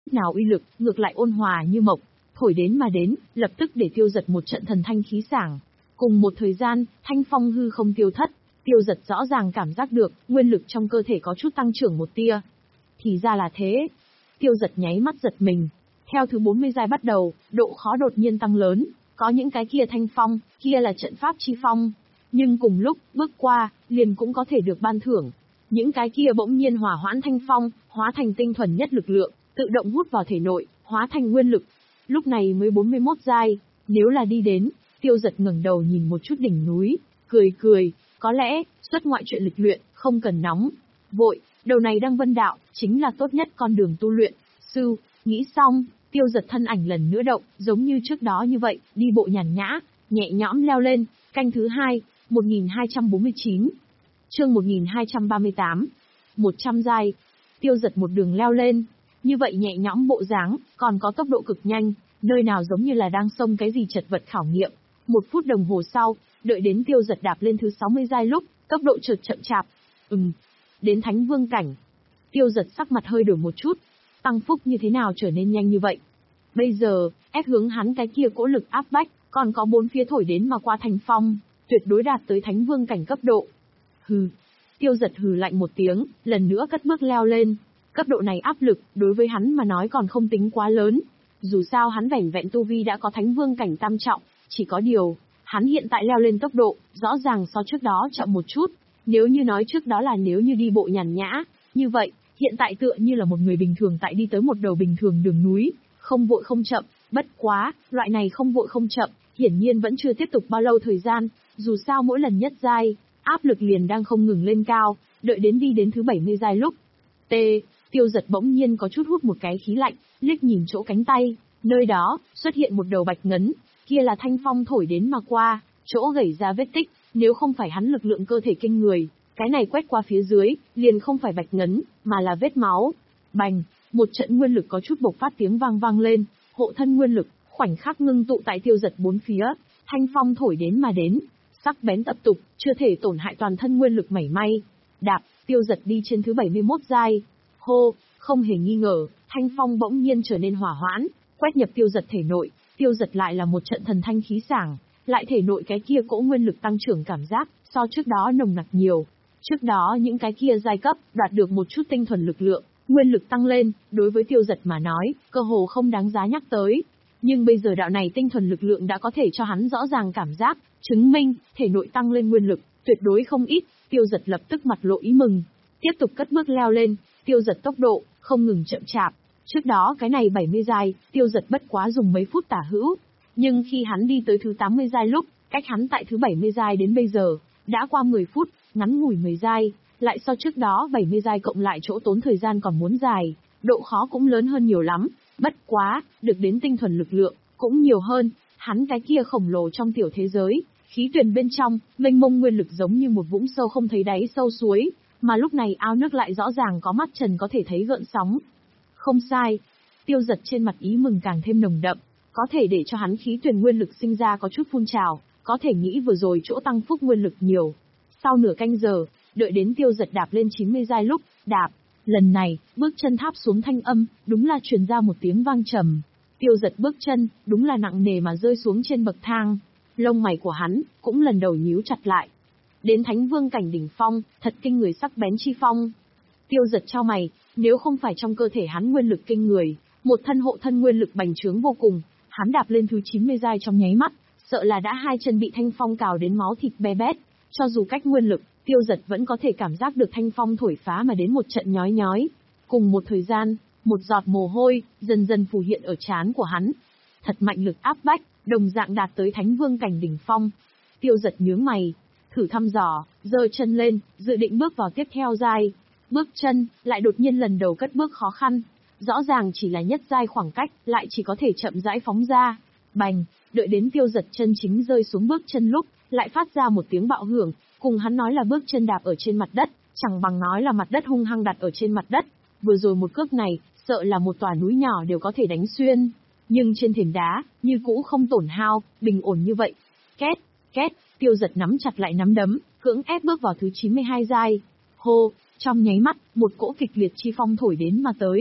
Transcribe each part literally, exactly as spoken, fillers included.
nào uy lực, ngược lại ôn hòa như mộc, thổi đến mà đến, lập tức để Tiêu Dật một trận thần thanh khí sảng. Cùng một thời gian, thanh phong hư không tiêu thất, Tiêu Dật rõ ràng cảm giác được, nguyên lực trong cơ thể có chút tăng trưởng một tia. Thì ra là thế. Tiêu Dật nháy mắt giật mình. Theo thứ bốn mươi giai bắt đầu, độ khó đột nhiên tăng lớn, có những cái kia thanh phong, kia là trận pháp chi phong. Nhưng cùng lúc, bước qua, liền cũng có thể được ban thưởng. Những cái kia bỗng nhiên hỏa hoãn thanh phong, hóa thành tinh thuần nhất lực lượng, tự động hút vào thể nội, hóa thành nguyên lực. Lúc này mới bốn mươi mốt giai, nếu là đi đến, Tiêu Dật ngẩng đầu nhìn một chút đỉnh núi, cười cười, có lẽ, xuất ngoại chuyện lịch luyện, không cần nóng, vội, đầu này đăng vân đạo, chính là tốt nhất con đường tu luyện. Sư, nghĩ xong, Tiêu Dật thân ảnh lần nữa động, giống như trước đó như vậy, đi bộ nhàn nhã, nhẹ nhõm leo lên, canh thứ hai, một nghìn hai trăm bốn mươi chín. Chương một nghìn hai trăm ba mươi tám. một trăm giai. Tiêu Dật một đường leo lên, như vậy nhẹ nhõm bộ dáng, còn có tốc độ cực nhanh, nơi nào giống như là đang xông cái gì chật vật khảo nghiệm. Một phút đồng hồ sau, đợi đến Tiêu Dật đạp lên thứ sáu mươi giai lúc, tốc độ chợt chậm chạp. Ừm, đến Thánh Vương cảnh. Tiêu Dật sắc mặt hơi đổi một chút, tăng phúc như thế nào trở nên nhanh như vậy? Bây giờ, ép hướng hắn cái kia cỗ lực áp bách, còn có bốn phía thổi đến mà qua thành phong, tuyệt đối đạt tới Thánh Vương cảnh cấp độ. Hừ. Tiêu Dật hừ lạnh một tiếng, lần nữa cất bước leo lên. Cấp độ này áp lực, đối với hắn mà nói còn không tính quá lớn. Dù sao hắn vẻn vẹn tu vi đã có Thánh Vương cảnh tam trọng, chỉ có điều, hắn hiện tại leo lên tốc độ, rõ ràng so trước đó chậm một chút. Nếu như nói trước đó là nếu như đi bộ nhàn nhã, như vậy, hiện tại tựa như là một người bình thường tại đi tới một đầu bình thường đường núi, không vội không chậm, bất quá, loại này không vội không chậm, hiển nhiên vẫn chưa tiếp tục bao lâu thời gian, dù sao mỗi lần nhất giai, áp lực liền đang không ngừng lên cao, đợi đến đi đến thứ bảy mươi giai lúc. T, Tiêu Dật bỗng nhiên có chút hút một cái khí lạnh, liếc nhìn chỗ cánh tay, nơi đó, xuất hiện một đầu bạch ngấn, kia là thanh phong thổi đến mà qua, chỗ gãy ra vết tích, nếu không phải hắn lực lượng cơ thể kinh người, cái này quét qua phía dưới, liền không phải bạch ngấn, mà là vết máu. Bành, một trận nguyên lực có chút bộc phát tiếng vang vang lên, hộ thân nguyên lực, khoảnh khắc ngưng tụ tại Tiêu Dật bốn phía, thanh phong thổi đến mà đến, sắc bén tập tục, chưa thể tổn hại toàn thân nguyên lực mảy may. Đạp, Tiêu Dật đi trên thứ bảy mươi mốt giai. Hô, không hề nghi ngờ, thanh phong bỗng nhiên trở nên hỏa hoãn, quét nhập Tiêu Dật thể nội, Tiêu Dật lại là một trận thần thanh khí sảng, lại thể nội cái kia cỗ nguyên lực tăng trưởng cảm giác, so trước đó nồng nặc nhiều. Trước đó những cái kia giai cấp, đoạt được một chút tinh thuần lực lượng, nguyên lực tăng lên, đối với Tiêu Dật mà nói, cơ hồ không đáng giá nhắc tới. Nhưng bây giờ đạo này tinh thuần lực lượng đã có thể cho hắn rõ ràng cảm giác, chứng minh, thể nội tăng lên nguyên lực, tuyệt đối không ít, Tiêu Dật lập tức mặt lộ ý mừng. Tiếp tục cất bước leo lên, Tiêu Dật tốc độ, không ngừng chậm chạp. Trước đó cái này bảy mươi giai, Tiêu Dật bất quá dùng mấy phút tả hữu. Nhưng khi hắn đi tới thứ tám mươi giai lúc, cách hắn tại thứ bảy mươi giai đến bây giờ, đã qua mười phút, ngắn ngủi mười giai, lại so trước đó bảy mươi giai cộng lại chỗ tốn thời gian còn muốn dài, độ khó cũng lớn hơn nhiều lắm. Bất quá, được đến tinh thuần lực lượng, cũng nhiều hơn, hắn cái kia khổng lồ trong tiểu thế giới, khí tuyền bên trong, mênh mông nguyên lực giống như một vũng sâu không thấy đáy sâu suối, mà lúc này ao nước lại rõ ràng có mắt trần có thể thấy gợn sóng. Không sai, Tiêu Dật trên mặt ý mừng càng thêm nồng đậm, có thể để cho hắn khí tuyền nguyên lực sinh ra có chút phun trào, có thể nghĩ vừa rồi chỗ tăng phúc nguyên lực nhiều. Sau nửa canh giờ, đợi đến Tiêu Dật đạp lên chín mươi giai lúc, đạp, lần này, bước chân tháp xuống thanh âm, đúng là truyền ra một tiếng vang trầm. Tiêu Dật bước chân, đúng là nặng nề mà rơi xuống trên bậc thang. Lông mày của hắn, cũng lần đầu nhíu chặt lại. Đến Thánh Vương cảnh đỉnh phong, thật kinh người sắc bén chi phong. Tiêu Dật chau mày, nếu không phải trong cơ thể hắn nguyên lực kinh người, một thân hộ thân nguyên lực bành trướng vô cùng, hắn đạp lên thứ chín mươi giai trong nháy mắt, sợ là đã hai chân bị thanh phong cào đến máu thịt be bét. Cho dù cách nguyên lực, Tiêu Dật vẫn có thể cảm giác được thanh phong thổi phá mà đến một trận nhói nhói. Cùng một thời gian, một giọt mồ hôi dần dần phù hiện ở trán của hắn. Thật mạnh lực áp bách, đồng dạng đạt tới Thánh Vương cảnh đỉnh phong. Tiêu Dật nhướng mày, thử thăm dò, giơ chân lên, dự định bước vào tiếp theo giai. Bước chân, lại đột nhiên lần đầu cất bước khó khăn. Rõ ràng chỉ là nhất giai khoảng cách, lại chỉ có thể chậm rãi phóng ra. Bành, đợi đến Tiêu Dật chân chính rơi xuống bước chân lúc, lại phát ra một tiếng bạo hưởng, cùng hắn nói là bước chân đạp ở trên mặt đất, chẳng bằng nói là mặt đất hung hăng đặt ở trên mặt đất. Vừa rồi một cước này, sợ là một tòa núi nhỏ đều có thể đánh xuyên. Nhưng trên thềm đá, như cũ không tổn hao, bình ổn như vậy. Két, két, Tiêu Dật nắm chặt lại nắm đấm, cưỡng ép bước vào thứ chín mươi hai giai. Hô, trong nháy mắt, một cỗ kịch liệt chi phong thổi đến mà tới.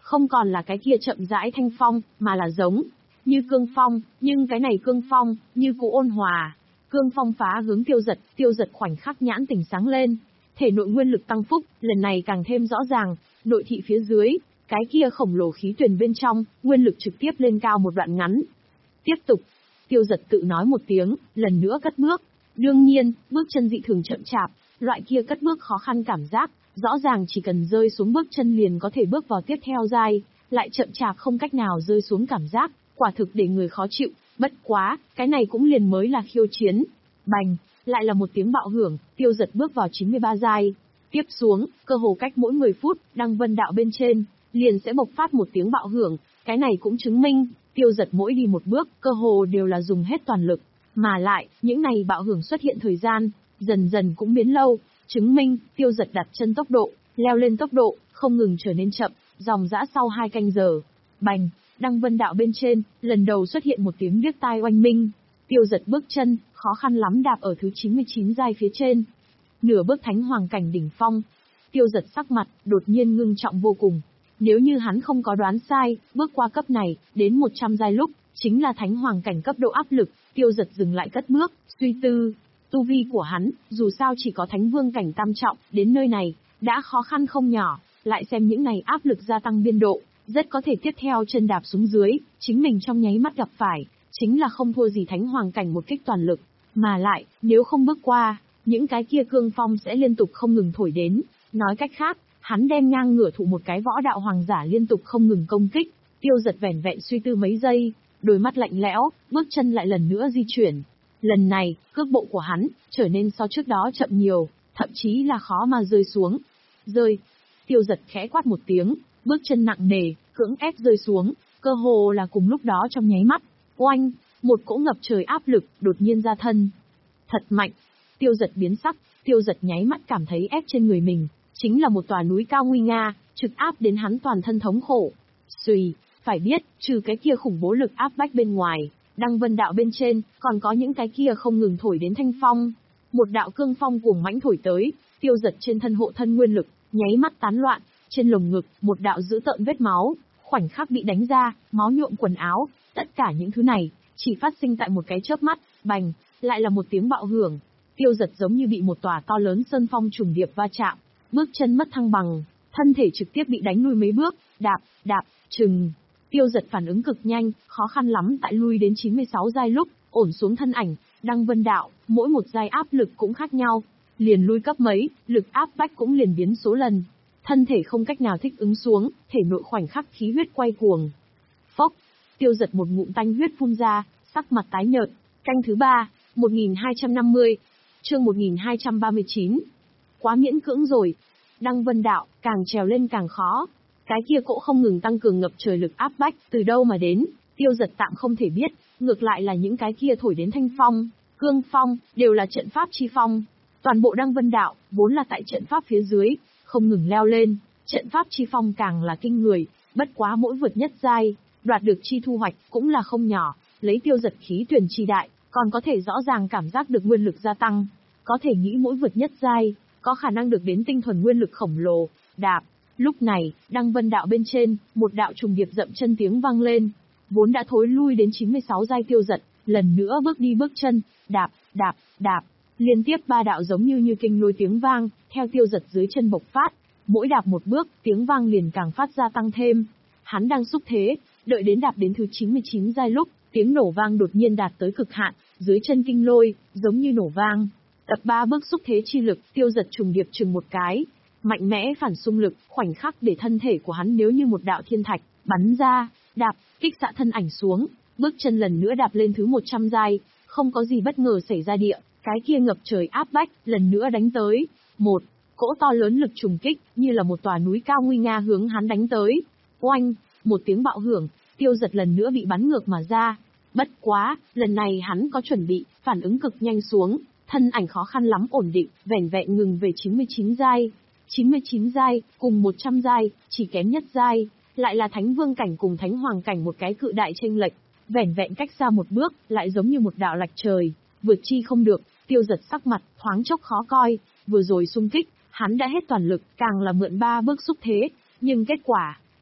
Không còn là cái kia chậm rãi thanh phong, mà là giống như cương phong, nhưng cái này cương phong, như cũ ôn hòa. Cương phong phá hướng Tiêu Dật, Tiêu Dật khoảnh khắc nhãn tỉnh sáng lên. Thể nội nguyên lực tăng phúc, lần này càng thêm rõ ràng, nội thị phía dưới, cái kia khổng lồ khí tuyển bên trong, nguyên lực trực tiếp lên cao một đoạn ngắn. Tiếp tục, Tiêu Dật tự nói một tiếng, lần nữa cất bước. Đương nhiên, bước chân dị thường chậm chạp, loại kia cất bước khó khăn cảm giác, rõ ràng chỉ cần rơi xuống bước chân liền có thể bước vào tiếp theo giai, lại chậm chạp không cách nào rơi xuống cảm giác, quả thực để người khó chịu, bất quá, cái này cũng liền mới là khiêu chiến. Bành, lại là một tiếng bạo hưởng, Tiêu Dật bước vào chín mươi ba giai. Tiếp xuống, cơ hồ cách mỗi mười phút, Đăng Vân Đạo bên trên, liền sẽ bộc phát một tiếng bạo hưởng, cái này cũng chứng minh, Tiêu Dật mỗi đi một bước, cơ hồ đều là dùng hết toàn lực, mà lại, những này bạo hưởng xuất hiện thời gian, dần dần cũng biến lâu, chứng minh, Tiêu Dật đặt chân tốc độ, leo lên tốc độ, không ngừng trở nên chậm, dòng dã sau hai canh giờ. Bành, Đăng Vân Đạo bên trên, lần đầu xuất hiện một tiếng điếc tai oanh minh. Tiêu Dật bước chân, khó khăn lắm đạp ở thứ chín mươi chín giai phía trên. Nửa bước thánh hoàng cảnh đỉnh phong. Tiêu Dật sắc mặt, đột nhiên ngưng trọng vô cùng. Nếu như hắn không có đoán sai, bước qua cấp này, đến một trăm giai lúc, chính là thánh hoàng cảnh cấp độ áp lực. Tiêu Dật dừng lại cất bước, suy tư. Tu vi của hắn, dù sao chỉ có thánh vương cảnh tam trọng, đến nơi này, đã khó khăn không nhỏ, lại xem những này áp lực gia tăng biên độ, rất có thể tiếp theo chân đạp xuống dưới, chính mình trong nháy mắt gặp phải, chính là không thua gì thánh hoàng cảnh một kích toàn lực, mà lại, nếu không bước qua, những cái kia cương phong sẽ liên tục không ngừng thổi đến, nói cách khác, hắn đem ngang ngửa thụ một cái võ đạo hoàng giả liên tục không ngừng công kích. Tiêu Dật vẻn vẹn suy tư mấy giây, đôi mắt lạnh lẽo, bước chân lại lần nữa di chuyển. Lần này, cước bộ của hắn, trở nên so trước đó chậm nhiều, thậm chí là khó mà rơi xuống. Rơi. Tiêu Dật khẽ quát một tiếng, bước chân nặng nề, cưỡng ép rơi xuống, cơ hồ là cùng lúc đó trong nháy mắt. Oanh, một cỗ ngập trời áp lực, đột nhiên ra thân. Thật mạnh. Tiêu Dật biến sắc, Tiêu Dật nháy mắt cảm thấy ép trên người mình, chính là một tòa núi cao nguy nga, trực áp đến hắn toàn thân thống khổ. Xùy, phải biết, trừ cái kia khủng bố lực áp bách bên ngoài, Đăng Vân Đạo bên trên, còn có những cái kia không ngừng thổi đến thanh phong. Một đạo cương phong cuồng mãnh thổi tới, Tiêu Dật trên thân hộ thân nguyên lực, nháy mắt tán loạn, trên lồng ngực, một đạo dữ tợn vết máu, khoảnh khắc bị đánh ra, máu nhuộm quần áo, tất cả những thứ này, chỉ phát sinh tại một cái chớp mắt, bành, lại là một tiếng bạo hưởng. Tiêu Dật giống như bị một tòa to lớn sơn phong trùng điệp va chạm, bước chân mất thăng bằng, thân thể trực tiếp bị đánh lui mấy bước, đạp, đạp, chừng. Tiêu Dật phản ứng cực nhanh, khó khăn lắm tại lui đến chín mươi sáu giai lúc, ổn xuống thân ảnh, Đăng Vân Đạo, mỗi một giai áp lực cũng khác nhau, liền lui cấp mấy, lực áp bách cũng liền biến số lần. Thân thể không cách nào thích ứng xuống, thể nội khoảnh khắc khí huyết quay cuồng. Phốc, Tiêu Dật một ngụm tanh huyết phun ra, sắc mặt tái nhợt. Canh thứ ba, một nghìn hai trăm năm mươi, chương một nghìn hai trăm ba mươi chín. Quá miễn cưỡng rồi. Đăng Vân Đạo, càng trèo lên càng khó. Cái kia cỗ không ngừng tăng cường ngập trời lực áp bách, từ đâu mà đến, Tiêu Dật tạm không thể biết, ngược lại là những cái kia thổi đến thanh phong, cương phong, đều là trận pháp chi phong. Toàn bộ Đăng Vân Đạo, vốn là tại trận pháp phía dưới, không ngừng leo lên, trận pháp chi phong càng là kinh người, bất quá mỗi vượt nhất giai, đoạt được chi thu hoạch cũng là không nhỏ, lấy Tiêu Dật khí tuyển chi đại, còn có thể rõ ràng cảm giác được nguyên lực gia tăng, có thể nghĩ mỗi vượt nhất giai, có khả năng được đến tinh thuần nguyên lực khổng lồ, đạp. Lúc này, Đăng Vân Đạo bên trên, một đạo trùng điệp dậm chân tiếng vang lên, vốn đã thối lui đến chín mươi sáu giai Tiêu Dật, lần nữa bước đi bước chân, đạp, đạp, đạp, liên tiếp ba đạo giống như như kinh lôi tiếng vang, theo Tiêu Dật dưới chân bộc phát, mỗi đạp một bước, tiếng vang liền càng phát ra tăng thêm. Hắn đang xúc thế, đợi đến đạp đến thứ chín mươi chín giai lúc, tiếng nổ vang đột nhiên đạt tới cực hạn, dưới chân kinh lôi, giống như nổ vang. Tập ba bước xúc thế chi lực, Tiêu Dật trùng điệp chừng một cái, mạnh mẽ phản xung lực, khoảnh khắc để thân thể của hắn nếu như một đạo thiên thạch, bắn ra, đạp, kích xạ thân ảnh xuống, bước chân lần nữa đạp lên thứ một trăm giai, không có gì bất ngờ xảy ra địa, cái kia ngập trời áp bách, lần nữa đánh tới. Một, cỗ to lớn lực trùng kích, như là một tòa núi cao nguy nga hướng hắn đánh tới. Oanh, một tiếng bạo hưởng, Tiêu Dật lần nữa bị bắn ngược mà ra. Bất quá, lần này hắn có chuẩn bị, phản ứng cực nhanh xuống, thân ảnh khó khăn lắm ổn định, vẻn vẹn ngừng về chín mươi chín giai. chín mươi chín giai, cùng một trăm giai, chỉ kém nhất giai, lại là thánh vương cảnh cùng thánh hoàng cảnh một cái cự đại chênh lệch, vẻn vẹn cách xa một bước, lại giống như một đạo lạch trời, vượt chi không được. Tiêu Dật sắc mặt thoáng chốc khó coi, vừa rồi xung kích, hắn đã hết toàn lực, càng là mượn ba bước xúc thế, nhưng kết quả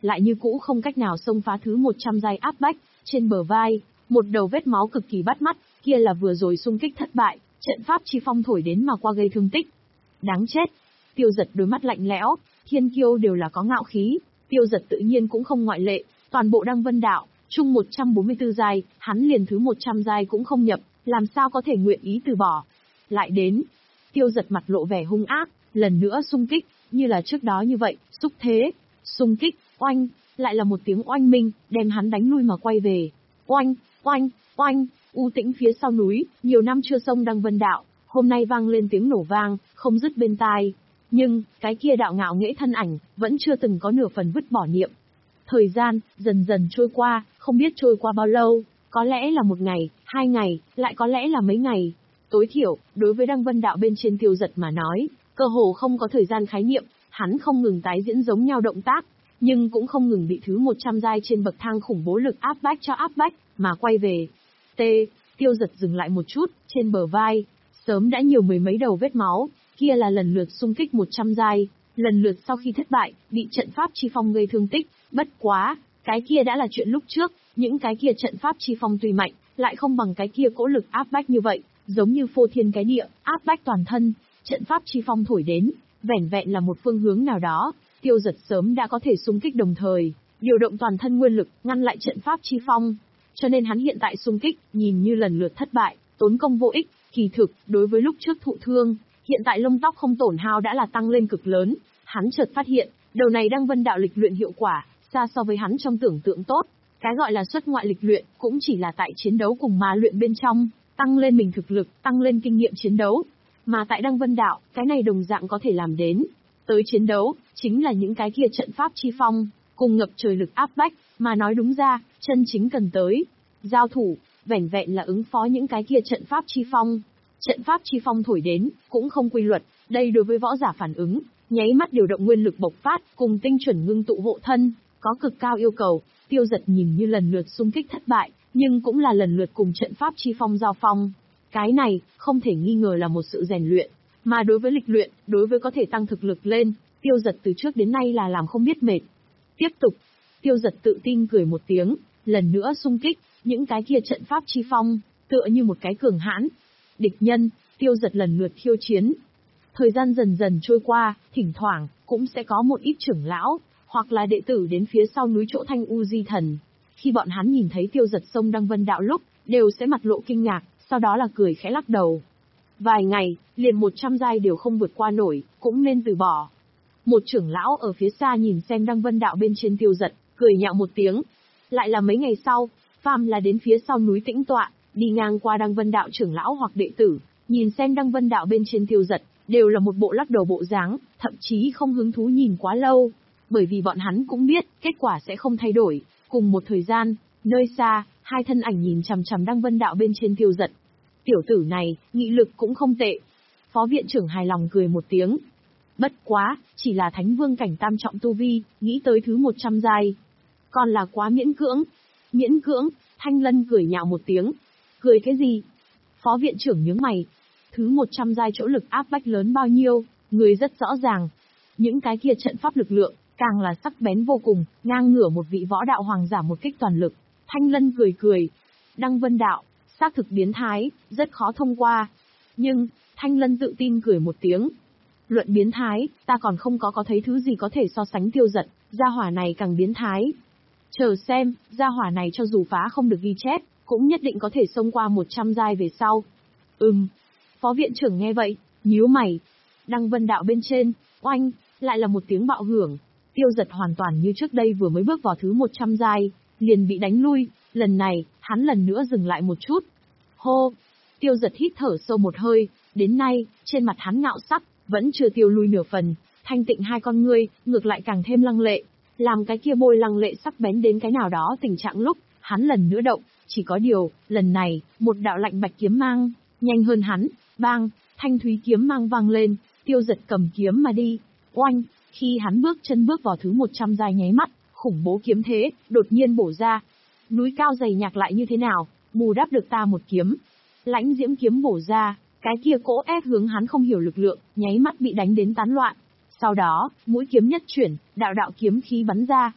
lại như cũ không cách nào xông phá thứ một trăm giai áp bách, trên bờ vai, một đầu vết máu cực kỳ bắt mắt, kia là vừa rồi xung kích thất bại, trận pháp chi phong thổi đến mà qua gây thương tích. Đáng chết. Tiêu Dật đôi mắt lạnh lẽo, thiên kiêu đều là có ngạo khí, Tiêu Dật tự nhiên cũng không ngoại lệ, toàn bộ Đăng Vân Đạo, chung một trăm bốn mươi tư giai, hắn liền thứ một trăm giai cũng không nhập, làm sao có thể nguyện ý từ bỏ. Lại đến, Tiêu Dật mặt lộ vẻ hung ác, lần nữa xung kích, như là trước đó như vậy, xúc thế, xung kích, oanh, lại là một tiếng oanh minh, đem hắn đánh lui mà quay về. Oanh, oanh, oanh, u tĩnh phía sau núi, nhiều năm chưa xông Đăng Vân Đạo, hôm nay vang lên tiếng nổ vang, không dứt bên tai. Nhưng, cái kia đạo ngạo nghễ thân ảnh, vẫn chưa từng có nửa phần vứt bỏ niệm. Thời gian, dần dần trôi qua, không biết trôi qua bao lâu, có lẽ là một ngày, hai ngày, lại có lẽ là mấy ngày. Tối thiểu, đối với Đăng Vân Đạo bên trên Tiêu Dật mà nói, cơ hồ không có thời gian khái niệm, hắn không ngừng tái diễn giống nhau động tác, nhưng cũng không ngừng bị thứ một trăm giai trên bậc thang khủng bố lực áp bách cho áp bách, mà quay về. T, Tiêu Dật dừng lại một chút, trên bờ vai, sớm đã nhiều mười mấy đầu vết máu, kia là lần lượt xung kích một trăm giai, lần lượt sau khi thất bại, bị trận pháp chi phong gây thương tích, bất quá, cái kia đã là chuyện lúc trước, những cái kia trận pháp chi phong tuy mạnh, lại không bằng cái kia cỗ lực áp bách như vậy, giống như phô thiên cái địa, áp bách toàn thân, trận pháp chi phong thổi đến, vẻn vẹn là một phương hướng nào đó, Tiêu Dật sớm đã có thể xung kích đồng thời, điều động toàn thân nguyên lực, ngăn lại trận pháp chi phong, cho nên hắn hiện tại xung kích, nhìn như lần lượt thất bại, tốn công vô ích, kỳ thực, đối với lúc trước thụ thương, hiện tại lông tóc không tổn hao đã là tăng lên cực lớn, hắn chợt phát hiện, đầu này Đăng Vân Đạo lịch luyện hiệu quả, xa so với hắn trong tưởng tượng tốt, cái gọi là xuất ngoại lịch luyện, cũng chỉ là tại chiến đấu cùng ma luyện bên trong, tăng lên mình thực lực, tăng lên kinh nghiệm chiến đấu, mà tại Đăng Vân Đạo, cái này đồng dạng có thể làm đến, tới chiến đấu, chính là những cái kia trận pháp chi phong, cùng ngập trời lực áp bách, mà nói đúng ra, chân chính cần tới, giao thủ, vẻn vẹn là ứng phó những cái kia trận pháp chi phong. Trận pháp chi phong thổi đến, cũng không quy luật, đây đối với võ giả phản ứng, nháy mắt điều động nguyên lực bộc phát, cùng tinh chuẩn ngưng tụ hộ thân, có cực cao yêu cầu, Tiêu Dật nhìn như lần lượt xung kích thất bại, nhưng cũng là lần lượt cùng trận pháp chi phong giao phong. Cái này, không thể nghi ngờ là một sự rèn luyện, mà đối với lịch luyện, đối với có thể tăng thực lực lên, Tiêu Dật từ trước đến nay là làm không biết mệt. Tiếp tục, Tiêu Dật tự tin cười một tiếng, lần nữa xung kích, những cái kia trận pháp chi phong, tựa như một cái cường hãn. Địch nhân, Tiêu Dật lần lượt khiêu chiến. Thời gian dần dần trôi qua, thỉnh thoảng, cũng sẽ có một ít trưởng lão, hoặc là đệ tử đến phía sau núi chỗ Thanh U Di Thần. Khi bọn hắn nhìn thấy Tiêu Dật xông Đăng Vân Đạo lúc, đều sẽ mặt lộ kinh ngạc, sau đó là cười khẽ lắc đầu. Vài ngày, liền một trăm giai đều không vượt qua nổi, cũng nên từ bỏ. Một trưởng lão ở phía xa nhìn xem Đăng Vân Đạo bên trên Tiêu Dật, cười nhạo một tiếng. Lại là mấy ngày sau, phàm là đến phía sau núi tĩnh tọa, đi ngang qua Đăng Vân Đạo trưởng lão hoặc đệ tử, nhìn xem Đăng Vân Đạo bên trên Tiêu Dật, đều là một bộ lắc đầu bộ dáng, thậm chí không hứng thú nhìn quá lâu, bởi vì bọn hắn cũng biết, kết quả sẽ không thay đổi. Cùng một thời gian, nơi xa, hai thân ảnh nhìn chằm chằm Đăng Vân Đạo bên trên Tiêu Dật. Tiểu tử này, nghị lực cũng không tệ. Phó viện trưởng hài lòng cười một tiếng. Bất quá, chỉ là Thánh Vương cảnh tam trọng tu vi, nghĩ tới thứ một trăm giai. Còn là quá miễn cưỡng. Miễn cưỡng, Thanh Lân cười nhạo một tiếng. Cười cái gì? Phó viện trưởng nhướng mày. Thứ một trăm giai chỗ lực áp bách lớn bao nhiêu, người rất rõ ràng. Những cái kia trận pháp lực lượng, càng là sắc bén vô cùng, ngang ngửa một vị võ đạo hoàng giả một kích toàn lực. Thanh Lân cười cười. Đăng Vân Đạo, xác thực biến thái, rất khó thông qua. Nhưng, Thanh Lân tự tin cười một tiếng. Luận biến thái, ta còn không có có thấy thứ gì có thể so sánh Tiêu Dật, gia hỏa này càng biến thái. Chờ xem, gia hỏa này cho dù phá không được ghi chép, cũng nhất định có thể xông qua một trăm giai về sau. Ừm. Phó viện trưởng nghe vậy, nhíu mày. Đăng Vân Đạo bên trên, oanh, lại là một tiếng bạo hưởng. Tiêu Dật hoàn toàn như trước đây vừa mới bước vào thứ một trăm giai, liền bị đánh lui, lần này, hắn lần nữa dừng lại một chút. Hô! Tiêu Dật hít thở sâu một hơi, đến nay, trên mặt hắn ngạo sắc, vẫn chưa tiêu lui nửa phần, thanh tịnh hai con ngươi, ngược lại càng thêm lăng lệ, làm cái kia bôi lăng lệ sắc bén đến cái nào đó tình trạng lúc, hắn lần nữa động, chỉ có điều, lần này, một đạo lạnh bạch kiếm mang, nhanh hơn hắn, bang, thanh thúy kiếm mang vang lên, Tiêu Dật cầm kiếm mà đi, oanh, khi hắn bước chân bước vào thứ một trăm giai nháy mắt, khủng bố kiếm thế, đột nhiên bổ ra. Núi cao dày nhạc lại như thế nào, bù đắp được ta một kiếm. Lãnh diễm kiếm bổ ra, cái kia cỗ ép hướng hắn không hiểu lực lượng, nháy mắt bị đánh đến tán loạn. Sau đó, mũi kiếm nhất chuyển, đạo đạo kiếm khí bắn ra.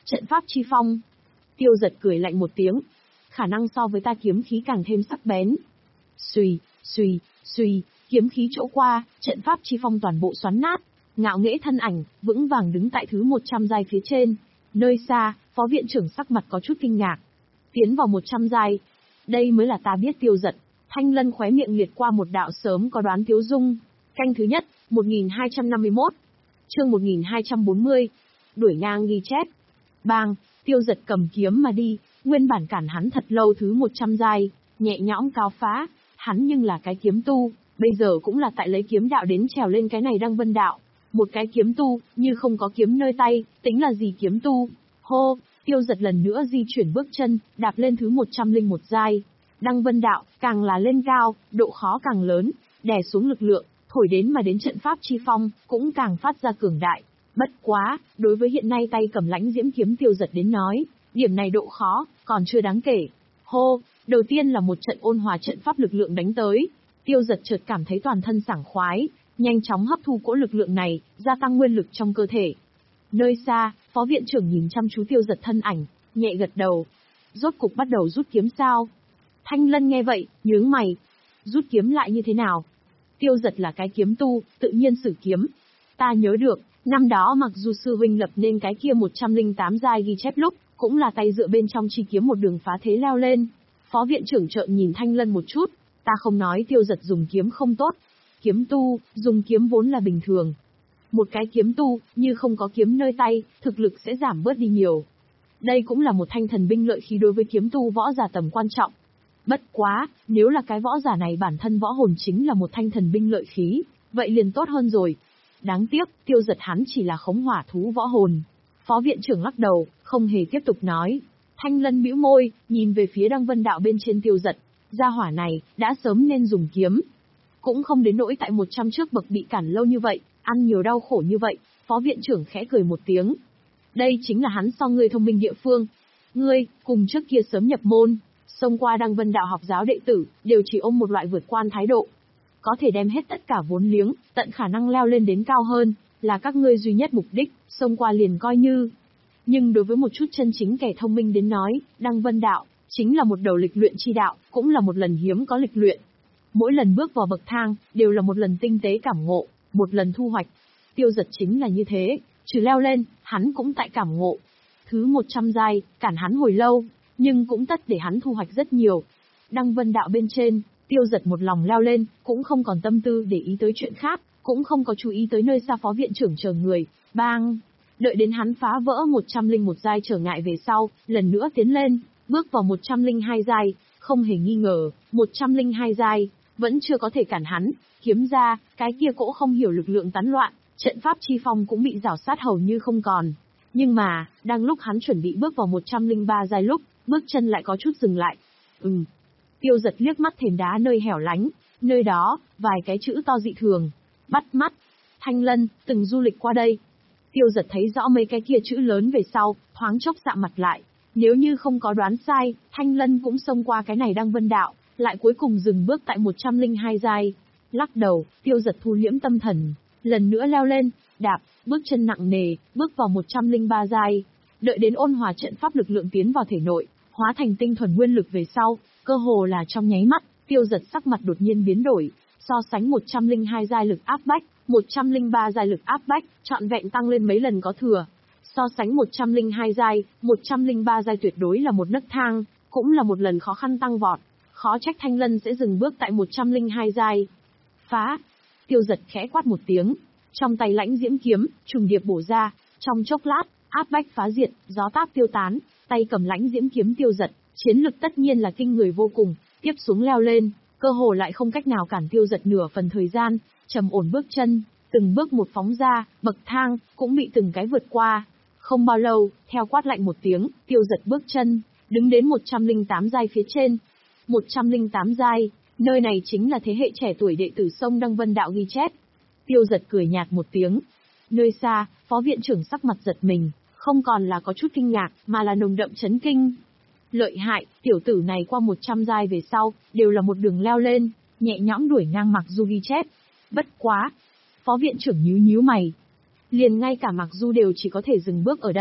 trận pháp chi phong. Tiêu Giật cười lạnh một tiếng. Khả năng so với ta kiếm khí càng thêm sắc bén. Xùy, xùy, xùy, kiếm khí chỗ qua, trận pháp chi phong toàn bộ xoắn nát. Ngạo nghễ thân ảnh, vững vàng đứng tại thứ một trăm giai phía trên. Nơi xa, phó viện trưởng sắc mặt có chút kinh ngạc. Tiến vào một trăm giai. Đây mới là ta biết Tiêu Giật. Thanh Lân khóe miệng liệt qua một đạo sớm có đoán tiếu dung. Canh thứ nhất, một nghìn hai trăm năm mươi mốt. Chương một nghìn hai trăm bốn mươi. Đuổi ngang ghi chép. Bang, Tiêu Giật cầm kiếm mà đi, nguyên bản cản hắn thật lâu thứ một trăm giai, nhẹ nhõm cao phá, hắn nhưng là cái kiếm tu, bây giờ cũng là tại lấy kiếm đạo đến trèo lên cái này Đăng Vân đạo. Một cái kiếm tu, như không có kiếm nơi tay, tính là gì kiếm tu? Hô, Tiêu Giật lần nữa di chuyển bước chân, đạp lên thứ một trăm lẻ một giai. Đăng Vân đạo, càng là lên cao, độ khó càng lớn, đè xuống lực lượng, thổi đến mà đến trận pháp chi phong, cũng càng phát ra cường đại. Bất quá, đối với hiện nay tay cầm lãnh diễm kiếm Tiêu Giật đến nói, điểm này độ khó, còn chưa đáng kể. Hô, đầu tiên là một trận ôn hòa trận pháp lực lượng đánh tới. Tiêu Giật chợt cảm thấy toàn thân sảng khoái, nhanh chóng hấp thu cỗ lực lượng này, gia tăng nguyên lực trong cơ thể. Nơi xa, phó viện trưởng nhìn chăm chú Tiêu Giật thân ảnh, nhẹ gật đầu. Rốt cục bắt đầu rút kiếm sao? Thanh Lân nghe vậy, nhướng mày. Rút kiếm lại như thế nào? Tiêu Giật là cái kiếm tu, tự nhiên sử kiếm. Ta nhớ được, năm đó mặc dù sư huynh lập nên cái kia một trăm lẻ tám giai ghi chép lúc, cũng là tay dựa bên trong chi kiếm một đường phá thế leo lên. Phó viện trưởng trợn nhìn Thanh Lân một chút, ta không nói Tiêu Giật dùng kiếm không tốt. Kiếm tu, dùng kiếm vốn là bình thường. Một cái kiếm tu, như không có kiếm nơi tay, thực lực sẽ giảm bớt đi nhiều. Đây cũng là một thanh thần binh lợi khí đối với kiếm tu võ giả tầm quan trọng. Bất quá, nếu là cái võ giả này bản thân võ hồn chính là một thanh thần binh lợi khí, vậy liền tốt hơn rồi. Đáng tiếc, Tiêu Giật hắn chỉ là khống hỏa thú võ hồn. Phó viện trưởng lắc đầu, không hề tiếp tục nói. Thanh Lân bĩu môi, nhìn về phía Đăng Vân đạo bên trên Tiêu Giật. Gia hỏa này, đã sớm nên dùng kiếm. Cũng không đến nỗi tại một trăm trước bậc bị cản lâu như vậy, ăn nhiều đau khổ như vậy. Phó viện trưởng khẽ cười một tiếng. Đây chính là hắn so ngươi thông minh địa phương. Ngươi, cùng trước kia sớm nhập môn, xông qua Đăng Vân đạo học giáo đệ tử, đều chỉ ôm một loại vượt quan thái độ. Có thể đem hết tất cả vốn liếng, tận khả năng leo lên đến cao hơn, là các ngươi duy nhất mục đích, xông qua liền coi như. Nhưng đối với một chút chân chính kẻ thông minh đến nói, Đăng Vân đạo, chính là một đầu lịch luyện chi đạo, cũng là một lần hiếm có lịch luyện. Mỗi lần bước vào bậc thang, đều là một lần tinh tế cảm ngộ, một lần thu hoạch. Tiêu Giật chính là như thế, trừ leo lên, hắn cũng tại cảm ngộ. Thứ một trăm giai, cản hắn hồi lâu, nhưng cũng tất để hắn thu hoạch rất nhiều. Đăng Vân đạo bên trên, Tiêu Giật một lòng leo lên, cũng không còn tâm tư để ý tới chuyện khác, cũng không có chú ý tới nơi xa phó viện trưởng chờ người. Bang! Đợi đến hắn phá vỡ một trăm lẻ một giai trở ngại về sau, lần nữa tiến lên, bước vào một trăm lẻ hai giai, không hề nghi ngờ, một trăm lẻ hai giai, vẫn chưa có thể cản hắn, kiếm ra, cái kia cỗ không hiểu lực lượng tán loạn, trận pháp chi phong cũng bị rào sát hầu như không còn. Nhưng mà, đang lúc hắn chuẩn bị bước vào một trăm lẻ ba giai lúc, bước chân lại có chút dừng lại. Ừm. Tiêu Giật liếc mắt thềm đá nơi hẻo lánh, nơi đó, vài cái chữ to dị thường. Bắt mắt. Thanh Lân, từng du lịch qua đây. Tiêu Giật thấy rõ mấy cái kia chữ lớn về sau, thoáng chốc sạm mặt lại. Nếu như không có đoán sai, Thanh Lân cũng xông qua cái này Đăng Vân đạo, lại cuối cùng dừng bước tại một trăm lẻ hai giai. Lắc đầu, Tiêu Giật thu liễm tâm thần, lần nữa leo lên, đạp, bước chân nặng nề, bước vào một trăm lẻ ba giai. Đợi đến ôn hòa trận pháp lực lượng tiến vào thể nội, hóa thành tinh thuần nguyên lực về sau, cơ hồ là trong nháy mắt, Tiêu Giật sắc mặt đột nhiên biến đổi, so sánh một trăm lẻ hai giai lực áp bách, một trăm lẻ ba giai lực áp bách, trọn vẹn tăng lên mấy lần có thừa. So sánh một trăm lẻ hai giai, một trăm lẻ ba giai tuyệt đối là một nấc thang, cũng là một lần khó khăn tăng vọt. Khó trách Thanh Lân sẽ dừng bước tại một trăm lẻ hai giai. Phá! Tiêu Giật khẽ quát một tiếng, trong tay lãnh diễm kiếm, trùng điệp bổ ra, trong chốc lát, áp bách phá diệt, gió táp tiêu tán, tay cầm lãnh diễm kiếm Tiêu Giật, chiến lực tất nhiên là kinh người vô cùng, tiếp xuống leo lên, cơ hồ lại không cách nào cản Tiêu Giật nửa phần thời gian, trầm ổn bước chân, từng bước một phóng ra, bậc thang cũng bị từng cái vượt qua. Không bao lâu, theo quát lạnh một tiếng, Tiêu Giật bước chân, đứng đến một trăm lẻ tám giai phía trên. một trăm lẻ tám giai, nơi này chính là thế hệ trẻ tuổi đệ tử sông Đăng Vân đạo ghi chép. Tiêu Giật cười nhạt một tiếng. Nơi xa, phó viện trưởng sắc mặt giật mình, không còn là có chút kinh ngạc, mà là nồng đậm chấn kinh. Lợi hại, tiểu tử này qua một trăm giai về sau, đều là một đường leo lên, nhẹ nhõm đuổi ngang Mặc Du ghi chép. Bất quá. Phó viện trưởng nhíu nhíu mày. Liền ngay cả Mặc Du đều chỉ có thể dừng bước ở đây,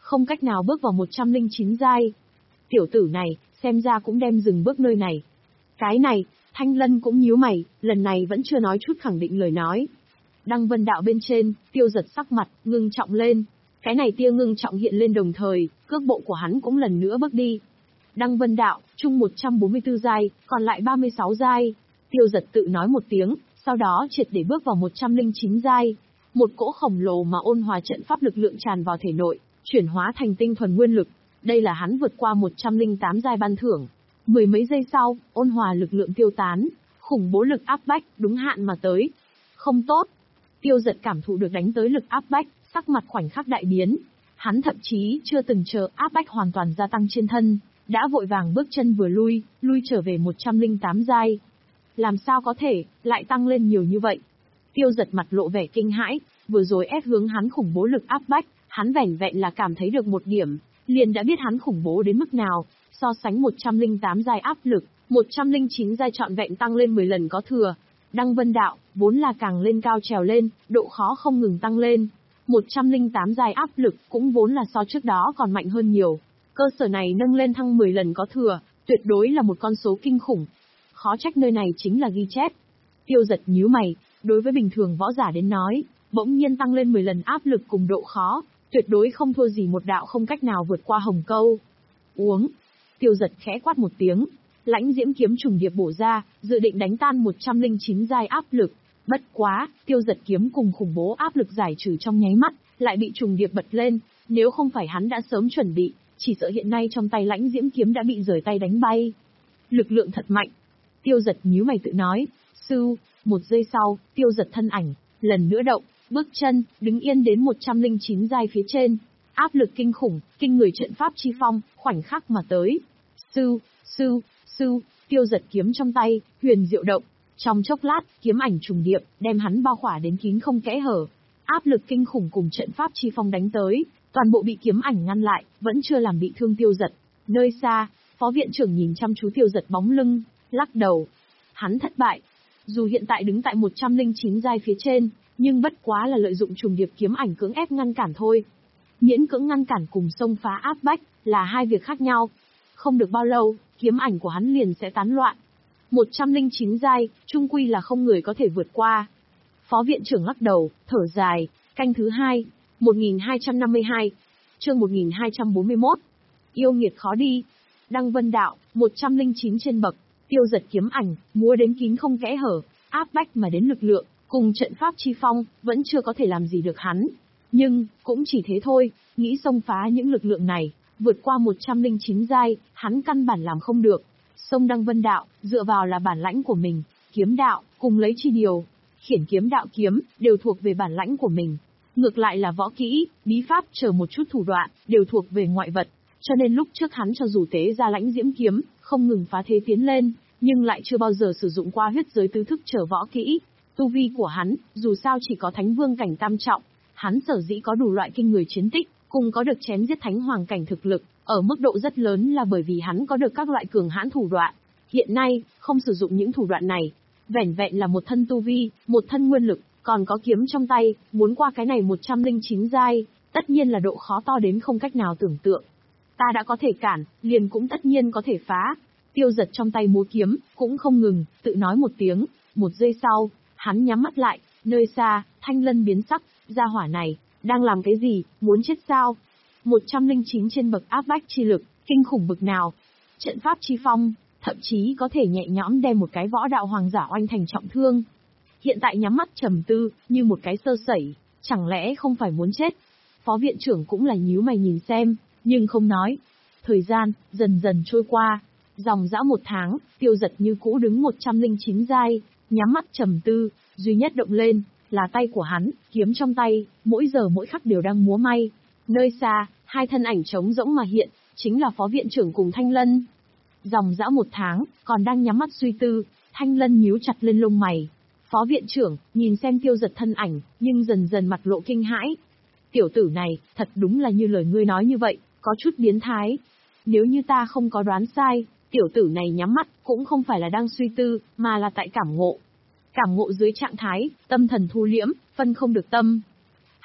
không cách nào bước vào một trăm linh chín giai. Tiểu tử này, xem ra cũng đem dừng bước nơi này. Cái này, Thanh Lân cũng nhíu mày, lần này vẫn chưa nói chút khẳng định lời nói. Đăng Vân Đạo bên trên, Tiêu Giật sắc mặt, ngưng trọng lên. Cái này tia ngưng trọng hiện lên đồng thời, cước bộ của hắn cũng lần nữa bước đi. Đăng Vân Đạo, chung một trăm bốn mươi tư giai, còn lại ba mươi sáu giai. Tiêu Giật tự nói một tiếng, sau đó triệt để bước vào một trăm linh chín giai. Một cỗ khổng lồ mà ôn hòa trận pháp lực lượng tràn vào thể nội, chuyển hóa thành tinh thuần nguyên lực. Đây là hắn vượt qua một trăm linh tám giai ban thưởng. Mười mấy giây sau, ôn hòa lực lượng tiêu tán, khủng bố lực áp bách đúng hạn mà tới. Không tốt. Tiêu Giật cảm thụ được đánh tới lực áp bách, sắc mặt khoảnh khắc đại biến. Hắn thậm chí chưa từng chờ áp bách hoàn toàn gia tăng trên thân, đã vội vàng bước chân vừa lui, lui trở về một trăm linh tám giai. Làm sao có thể, lại tăng lên nhiều như vậy? Tiêu Giật mặt lộ vẻ kinh hãi, vừa rồi ép hướng hắn khủng bố lực áp bách, hắn vẻn vẹn là cảm thấy được một điểm, liền đã biết hắn khủng bố đến mức nào. So sánh một trăm linh tám giai áp lực, một trăm linh chín giai trọn vẹn tăng lên mười lần có thừa. Đăng Vân Đạo, vốn là càng lên cao trèo lên, độ khó không ngừng tăng lên. một trăm linh tám giai áp lực cũng vốn là so trước đó còn mạnh hơn nhiều. Cơ sở này nâng lên thăng mười lần có thừa, tuyệt đối là một con số kinh khủng. Khó trách nơi này chính là ghi chép. Tiêu Giật nhíu mày, đối với bình thường võ giả đến nói, bỗng nhiên tăng lên mười lần áp lực cùng độ khó, tuyệt đối không thua gì một đạo không cách nào vượt qua hồng câu. Uống. Tiêu Giật khẽ quát một tiếng, lãnh diễm kiếm trùng điệp bổ ra, dự định đánh tan một trăm linh chín giai áp lực. Bất quá, Tiêu Giật kiếm cùng khủng bố áp lực giải trừ trong nháy mắt, lại bị trùng điệp bật lên, nếu không phải hắn đã sớm chuẩn bị, chỉ sợ hiện nay trong tay lãnh diễm kiếm đã bị rời tay đánh bay. Lực lượng thật mạnh. Tiêu Giật nhíu mày tự nói, sư, một giây sau, Tiêu Giật thân ảnh, lần nữa động, bước chân, đứng yên đến một trăm linh chín giai phía trên. Áp lực kinh khủng, kinh người trận pháp chi phong, khoảnh khắc mà tới. Sư, sư, sư, Tiêu Giật kiếm trong tay, huyền diệu động. Trong chốc lát, kiếm ảnh trùng điệp, đem hắn bao khỏa đến kín không kẽ hở. Áp lực kinh khủng cùng trận pháp chi phong đánh tới, toàn bộ bị kiếm ảnh ngăn lại, vẫn chưa làm bị thương Tiêu Giật. Nơi xa, phó viện trưởng nhìn chăm chú Tiêu Giật bóng lưng, lắc đầu. Hắn thất bại. Dù hiện tại đứng tại một trăm linh chín giai phía trên, nhưng bất quá là lợi dụng trùng điệp kiếm ảnh cưỡng ép ngăn cản thôi. Miễn cưỡng ngăn cản cùng xông phá áp bách, là hai việc khác nhau. Không được bao lâu, kiếm ảnh của hắn liền sẽ tán loạn. một trăm linh chín giai, chung quy là không người có thể vượt qua. Phó viện trưởng lắc đầu, thở dài, canh thứ hai, một nghìn hai trăm năm mươi hai, chương một nghìn hai trăm bốn mươi mốt. Yêu nghiệt khó đi. Đăng Vân Đạo, một trăm linh chín trên bậc, Tiêu Giật kiếm ảnh, múa đến kín không kẽ hở, áp bách mà đến lực lượng, cùng trận pháp chi phong, vẫn chưa có thể làm gì được hắn. Nhưng, cũng chỉ thế thôi, nghĩ xông phá những lực lượng này, vượt qua một trăm linh chín giai, hắn căn bản làm không được. Sông Đăng Vân Đạo, dựa vào là bản lãnh của mình, kiếm đạo, cùng lấy chi điều, khiển kiếm đạo kiếm, đều thuộc về bản lãnh của mình. Ngược lại là võ kỹ, bí pháp chờ một chút thủ đoạn, đều thuộc về ngoại vật. Cho nên lúc trước hắn cho dù tế ra lãnh diễm kiếm, không ngừng phá thế tiến lên, nhưng lại chưa bao giờ sử dụng qua huyết giới tứ thức trở võ kỹ. Tu vi của hắn, dù sao chỉ có thánh vương cảnh tam trọng, hắn sở dĩ có đủ loại kinh người chiến tích, cùng có được chém giết thánh hoàng cảnh thực lực, ở mức độ rất lớn là bởi vì hắn có được các loại cường hãn thủ đoạn. Hiện nay, không sử dụng những thủ đoạn này, vẻn vẹn là một thân tu vi, một thân nguyên lực, còn có kiếm trong tay, muốn qua cái này một trăm linh chín giai, tất nhiên là độ khó to đến không cách nào tưởng tượng. Ta đã có thể cản, liền cũng tất nhiên có thể phá. Tiêu Giật trong tay múa kiếm, cũng không ngừng, tự nói một tiếng, một giây sau, hắn nhắm mắt lại, nơi xa, Thanh Lân biến sắc, gia hỏa này, đang làm cái gì, muốn chết sao? một trăm linh chín trên bậc áp bách chi lực, kinh khủng bực nào? Trận pháp chi phong, thậm chí có thể nhẹ nhõm đem một cái võ đạo hoàng giả oanh thành trọng thương. Hiện tại nhắm mắt trầm tư, như một cái sơ sẩy, chẳng lẽ không phải muốn chết? Phó viện trưởng cũng là nhíu mày nhìn xem, nhưng không nói. Thời gian, dần dần trôi qua, dòng dã một tháng, Tiêu Giật như cũ đứng một trăm linh chín giai, nhắm mắt trầm tư, duy nhất động lên, là tay của hắn, kiếm trong tay, mỗi giờ mỗi khắc đều đang múa may. Nơi xa, hai thân ảnh trống rỗng mà hiện, chính là phó viện trưởng cùng Thanh Lân. Dòng dã một tháng, còn đang nhắm mắt suy tư, Thanh Lân nhíu chặt lên lông mày. Phó viện trưởng, nhìn xem Tiêu Giật thân ảnh, nhưng dần dần mặt lộ kinh hãi. Tiểu tử này, thật đúng là như lời ngươi nói như vậy, có chút biến thái. Nếu như ta không có đoán sai, tiểu tử này nhắm mắt, cũng không phải là đang suy tư, mà là tại cảm ngộ. Cảm ngộ dưới trạng thái, tâm thần thu liễm, phân không được tâm.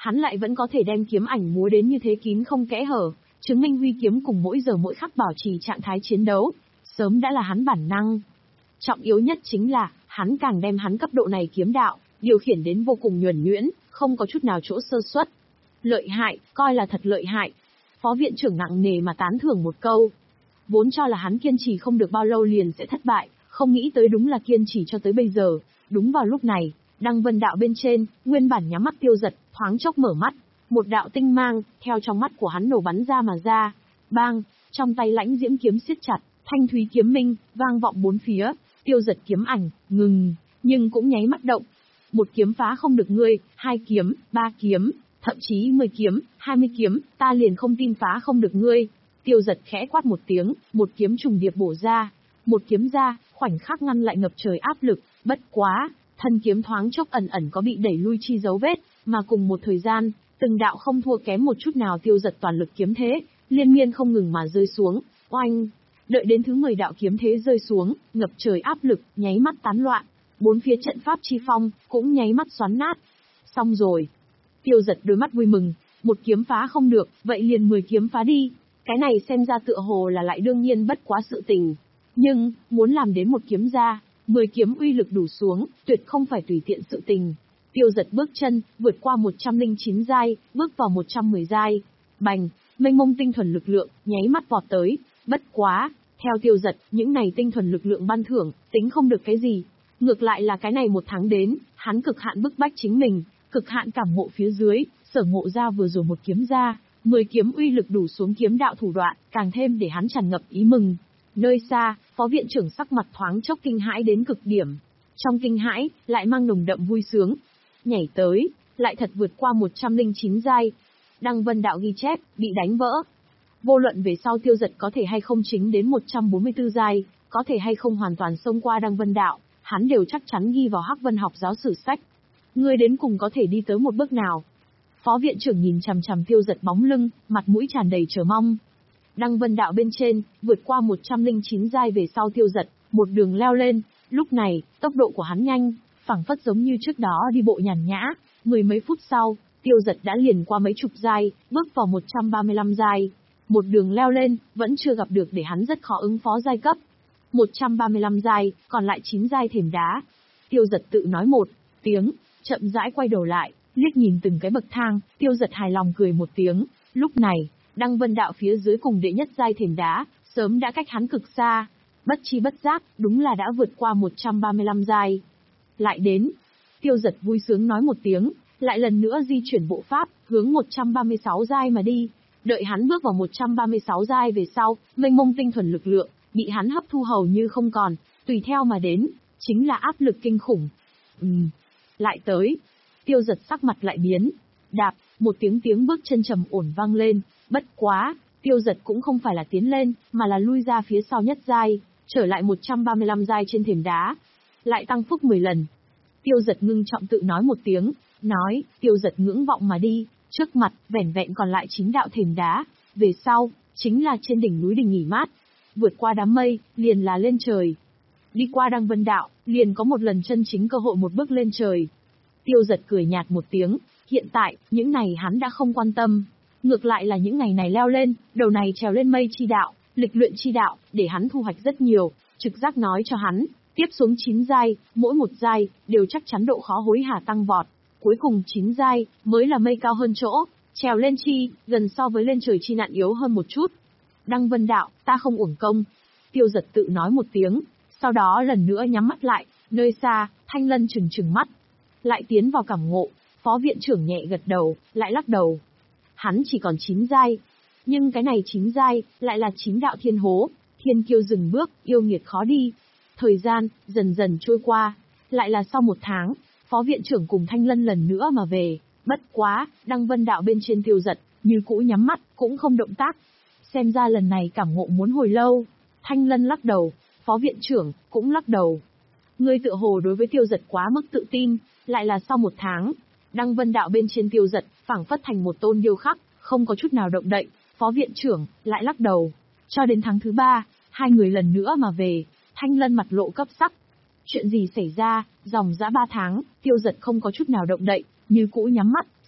hắn lại vẫn có thể đem kiếm ảnh múa đến như thế kín không kẽ hở, chứng minh huy kiếm cùng mỗi giờ mỗi khắc bảo trì trạng thái chiến đấu, sớm đã là hắn bản năng. Trọng yếu nhất chính là, hắn càng đem hắn cấp độ này kiếm đạo, điều khiển đến vô cùng nhuần nhuyễn, không có chút nào chỗ sơ suất. Lợi hại, coi là thật lợi hại. Phó viện trưởng nặng nề mà tán thưởng một câu. Vốn cho là hắn kiên trì không được bao lâu liền sẽ thất bại, không nghĩ tới đúng là kiên trì cho tới bây giờ. Đúng vào lúc này, Đăng Vân Đạo bên trên, nguyên bản nhắm mắt Tiêu Dật, thoáng chốc mở mắt, một đạo tinh mang, theo trong mắt của hắn nổ bắn ra mà ra. Bang, trong tay lãnh diễm kiếm siết chặt, thanh thúy kiếm minh, vang vọng bốn phía, Tiêu Dật kiếm ảnh, ngừng, nhưng cũng nháy mắt động. Một kiếm phá không được ngươi, hai kiếm, ba kiếm, thậm chí mười kiếm, hai mươi kiếm, ta liền không tin phá không được ngươi. Tiêu Dật khẽ quát một tiếng, một kiếm trùng điệp bổ ra. Một kiếm ra, khoảnh khắc ngăn lại ngập trời áp lực, bất quá, thân kiếm thoáng chốc ẩn ẩn có bị đẩy lui chi dấu vết, mà cùng một thời gian, từng đạo không thua kém một chút nào Tiêu Dật toàn lực kiếm thế, liên miên không ngừng mà rơi xuống, oanh. Đợi đến thứ mười đạo kiếm thế rơi xuống, ngập trời áp lực, nháy mắt tán loạn, bốn phía trận pháp chi phong, cũng nháy mắt xoắn nát. Xong rồi. Tiêu Dật đôi mắt vui mừng, một kiếm phá không được, vậy liền mười kiếm phá đi. Cái này xem ra tựa hồ là lại đương nhiên bất quá sự tình. Nhưng, muốn làm đến một kiếm ra, mười kiếm uy lực đủ xuống, tuyệt không phải tùy tiện sự tình. Tiêu Dật bước chân, vượt qua một trăm lẻ chín giai, bước vào một trăm mười giai. Bành, mênh mông tinh thuần lực lượng, nháy mắt vọt tới, bất quá, theo Tiêu Dật, những này tinh thuần lực lượng ban thưởng, tính không được cái gì. Ngược lại là cái này một tháng đến, hắn cực hạn bức bách chính mình, cực hạn cảm ngộ phía dưới, sở ngộ ra vừa rồi một kiếm ra, mười kiếm uy lực đủ xuống kiếm đạo thủ đoạn, càng thêm để hắn tràn ngập ý mừng. Nơi xa, phó viện trưởng sắc mặt thoáng chốc kinh hãi đến cực điểm. Trong kinh hãi, lại mang nồng đậm vui sướng. Nhảy tới, lại thật vượt qua một trăm lẻ chín giai. Đăng Vân Đạo ghi chép, bị đánh vỡ. Vô luận về sau Tiêu Dật có thể hay không chính đến một trăm bốn mươi tư giai, có thể hay không hoàn toàn xông qua Đăng Vân Đạo, hắn đều chắc chắn ghi vào Hắc Vân học giáo sử sách. Ngươi đến cùng có thể đi tới một bước nào? Phó viện trưởng nhìn chằm chằm Tiêu Dật bóng lưng, mặt mũi tràn đầy chờ mong. Đăng Vân Đạo bên trên, vượt qua một trăm lẻ chín giai về sau Tiêu Dật, một đường leo lên, lúc này, tốc độ của hắn nhanh, phảng phất giống như trước đó đi bộ nhàn nhã, mười mấy phút sau, Tiêu Dật đã liền qua mấy chục giai, bước vào một trăm ba mươi lăm giai. Một đường leo lên, vẫn chưa gặp được để hắn rất khó ứng phó giai cấp. một trăm ba mươi lăm giai, còn lại chín giai thềm đá. Tiêu Dật tự nói một tiếng, chậm rãi quay đầu lại, liếc nhìn từng cái bậc thang, Tiêu Dật hài lòng cười một tiếng. Lúc này, Đăng Vân Đạo phía dưới cùng đệ nhất giai thềm đá, sớm đã cách hắn cực xa. Bất chi bất giác, đúng là đã vượt qua một trăm ba mươi lăm giai. Lại đến. Tiêu Dật vui sướng nói một tiếng, lại lần nữa di chuyển bộ pháp, hướng một trăm ba mươi sáu giai mà đi. Đợi hắn bước vào một trăm ba mươi sáu giai về sau, mênh mông tinh thuần lực lượng, bị hắn hấp thu hầu như không còn, tùy theo mà đến, chính là áp lực kinh khủng. Ừm, lại tới. Tiêu Dật sắc mặt lại biến. Đạp, một tiếng tiếng bước chân trầm ổn vang lên, bất quá, Tiêu Dật cũng không phải là tiến lên, mà là lui ra phía sau nhất giai, trở lại một trăm ba mươi lăm giai trên thềm đá. Lại tăng phúc mười lần. Tiêu Dật ngưng trọng tự nói một tiếng, nói, Tiêu Dật ngưỡng vọng mà đi, trước mặt, vẻn vẹn còn lại chín đạo thềm đá, về sau, chính là trên đỉnh núi đình nghỉ mát. Vượt qua đám mây, liền là lên trời. Đi qua Đăng Vân Đạo, liền có một lần chân chính cơ hội một bước lên trời. Tiêu Dật cười nhạt một tiếng, hiện tại, những này hắn đã không quan tâm. Ngược lại là những ngày này leo lên, đầu này trèo lên mây chi đạo, lịch luyện chi đạo, để hắn thu hoạch rất nhiều, trực giác nói cho hắn, tiếp xuống chín giai, mỗi một giai, đều chắc chắn độ khó hối hả tăng vọt. Cuối cùng chín giai, mới là mây cao hơn chỗ, trèo lên chi, gần so với lên trời chi nạn yếu hơn một chút. Đăng Vân Đạo, ta không uổng công. Tiêu Dật tự nói một tiếng, sau đó lần nữa nhắm mắt lại, nơi xa, Thanh Lân trừng trừng mắt. Lại tiến vào cảm ngộ, phó viện trưởng nhẹ gật đầu, lại lắc đầu. Hắn chỉ còn chín giai, nhưng cái này chín giai, lại là chín đạo thiên hố, thiên kiêu dừng bước, yêu nghiệt khó đi. Thời gian, dần dần trôi qua, lại là sau một tháng, phó viện trưởng cùng Thanh Lân lần nữa mà về, bất quá, Đăng Vân Đạo bên trên Tiêu Dật, như cũ nhắm mắt, cũng không động tác. Xem ra lần này cảm ngộ muốn hồi lâu. Thanh Lân lắc đầu, phó viện trưởng, cũng lắc đầu. Ngươi tựa hồ đối với Tiêu Dật quá mức tự tin, lại là sau một tháng. Đăng Vân Đạo bên trên Tiêu Dật, phảng phất thành một tôn điêu khắc, không có chút nào động đậy, phó viện trưởng, lại lắc đầu. Cho đến tháng thứ ba, hai người lần nữa mà về, Thanh Lân mặt lộ cấp sắc. Chuyện gì xảy ra, dòng dã ba tháng, Tiêu Dật không có chút nào động đậy, như cũ nhắm mắt,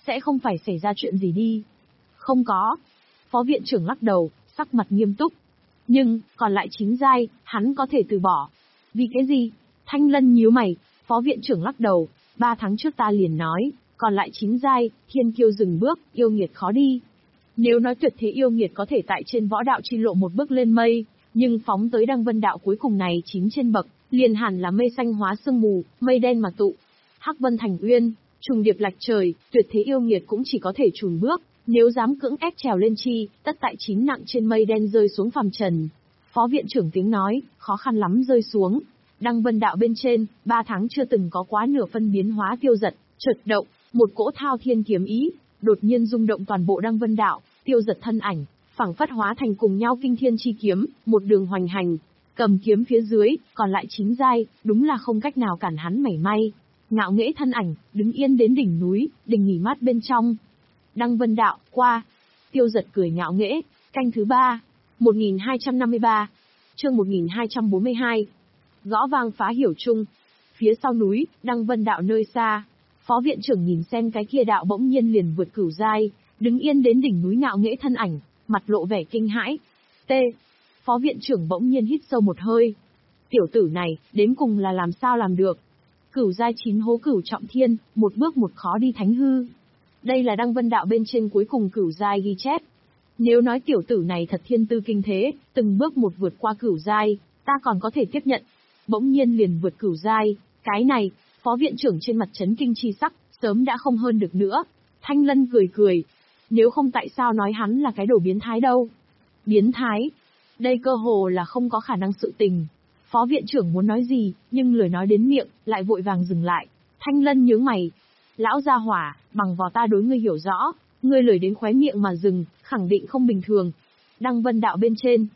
sẽ không phải xảy ra chuyện gì đi. Không có. Phó viện trưởng lắc đầu, sắc mặt nghiêm túc. Nhưng, còn lại chín giai, hắn có thể từ bỏ. Vì cái gì? Thanh Lân nhíu mày, phó viện trưởng lắc đầu, ba tháng trước ta liền nói, còn lại chín giai, thiên kiêu dừng bước, yêu nghiệt khó đi. Nếu nói tuyệt thế yêu nghiệt có thể tại trên võ đạo chi lộ một bước lên mây, nhưng phóng tới Đăng Vân đạo cuối cùng này chín trên bậc, liền hẳn là mây xanh hóa sương mù, mây đen mà tụ. Hắc Vân thành uyên, trùng điệp lạch trời, tuyệt thế yêu nghiệt cũng chỉ có thể chùn bước, nếu dám cưỡng ép trèo lên chi, tất tại chín nặng trên mây đen rơi xuống phàm trần. Phó viện trưởng tiếng nói, khó khăn lắm rơi xuống. Đăng Vân đạo bên trên, ba tháng chưa từng có quá nửa phân biến hóa tiêu giật, chợt động, một cỗ thao thiên kiếm ý, đột nhiên rung động toàn bộ Đăng Vân đạo, tiêu giật thân ảnh, phảng phất hóa thành cùng nhau kinh thiên chi kiếm, một đường hoành hành, cầm kiếm phía dưới, còn lại chín giai, đúng là không cách nào cản hắn mảy may. Ngạo nghễ thân ảnh, đứng yên đến đỉnh núi, đình nghỉ mát bên trong. Đăng Vân đạo, qua. Tiêu giật cười ngạo nghễ, canh thứ ba, một nghìn hai trăm năm mươi ba, chương một nghìn hai trăm bốn mươi hai. Gõ vang phá hiểu chung. Phía sau núi, Đăng Vân đạo nơi xa. Phó viện trưởng nhìn xem cái kia đạo bỗng nhiên liền vượt cửu giai, đứng yên đến đỉnh núi ngạo nghễ thân ảnh, mặt lộ vẻ kinh hãi. T. Phó viện trưởng bỗng nhiên hít sâu một hơi. Tiểu tử này, đến cùng là làm sao làm được? Cửu giai chín hố cửu trọng thiên, một bước một khó đi thánh hư. Đây là Đăng Vân đạo bên trên cuối cùng cửu giai ghi chép. Nếu nói tiểu tử này thật thiên tư kinh thế, từng bước một vượt qua cửu giai, ta còn có thể tiếp nhận. Bỗng nhiên liền vượt cửu giai, cái này, phó viện trưởng trên mặt chấn kinh chi sắc, sớm đã không hơn được nữa. Thanh Lân cười cười. Nếu không tại sao nói hắn là cái đồ biến thái đâu? Biến thái? Đây cơ hồ là không có khả năng sự tình. Phó viện trưởng muốn nói gì, nhưng lời nói đến miệng, lại vội vàng dừng lại. Thanh Lân nhướng mày. Lão gia hỏa, bằng vào ta đối ngươi hiểu rõ, ngươi lời đến khóe miệng mà dừng, khẳng định không bình thường. Đăng Vân đạo bên trên.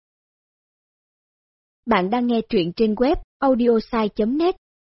Bạn đang nghe truyện trên web audiosai chấm net.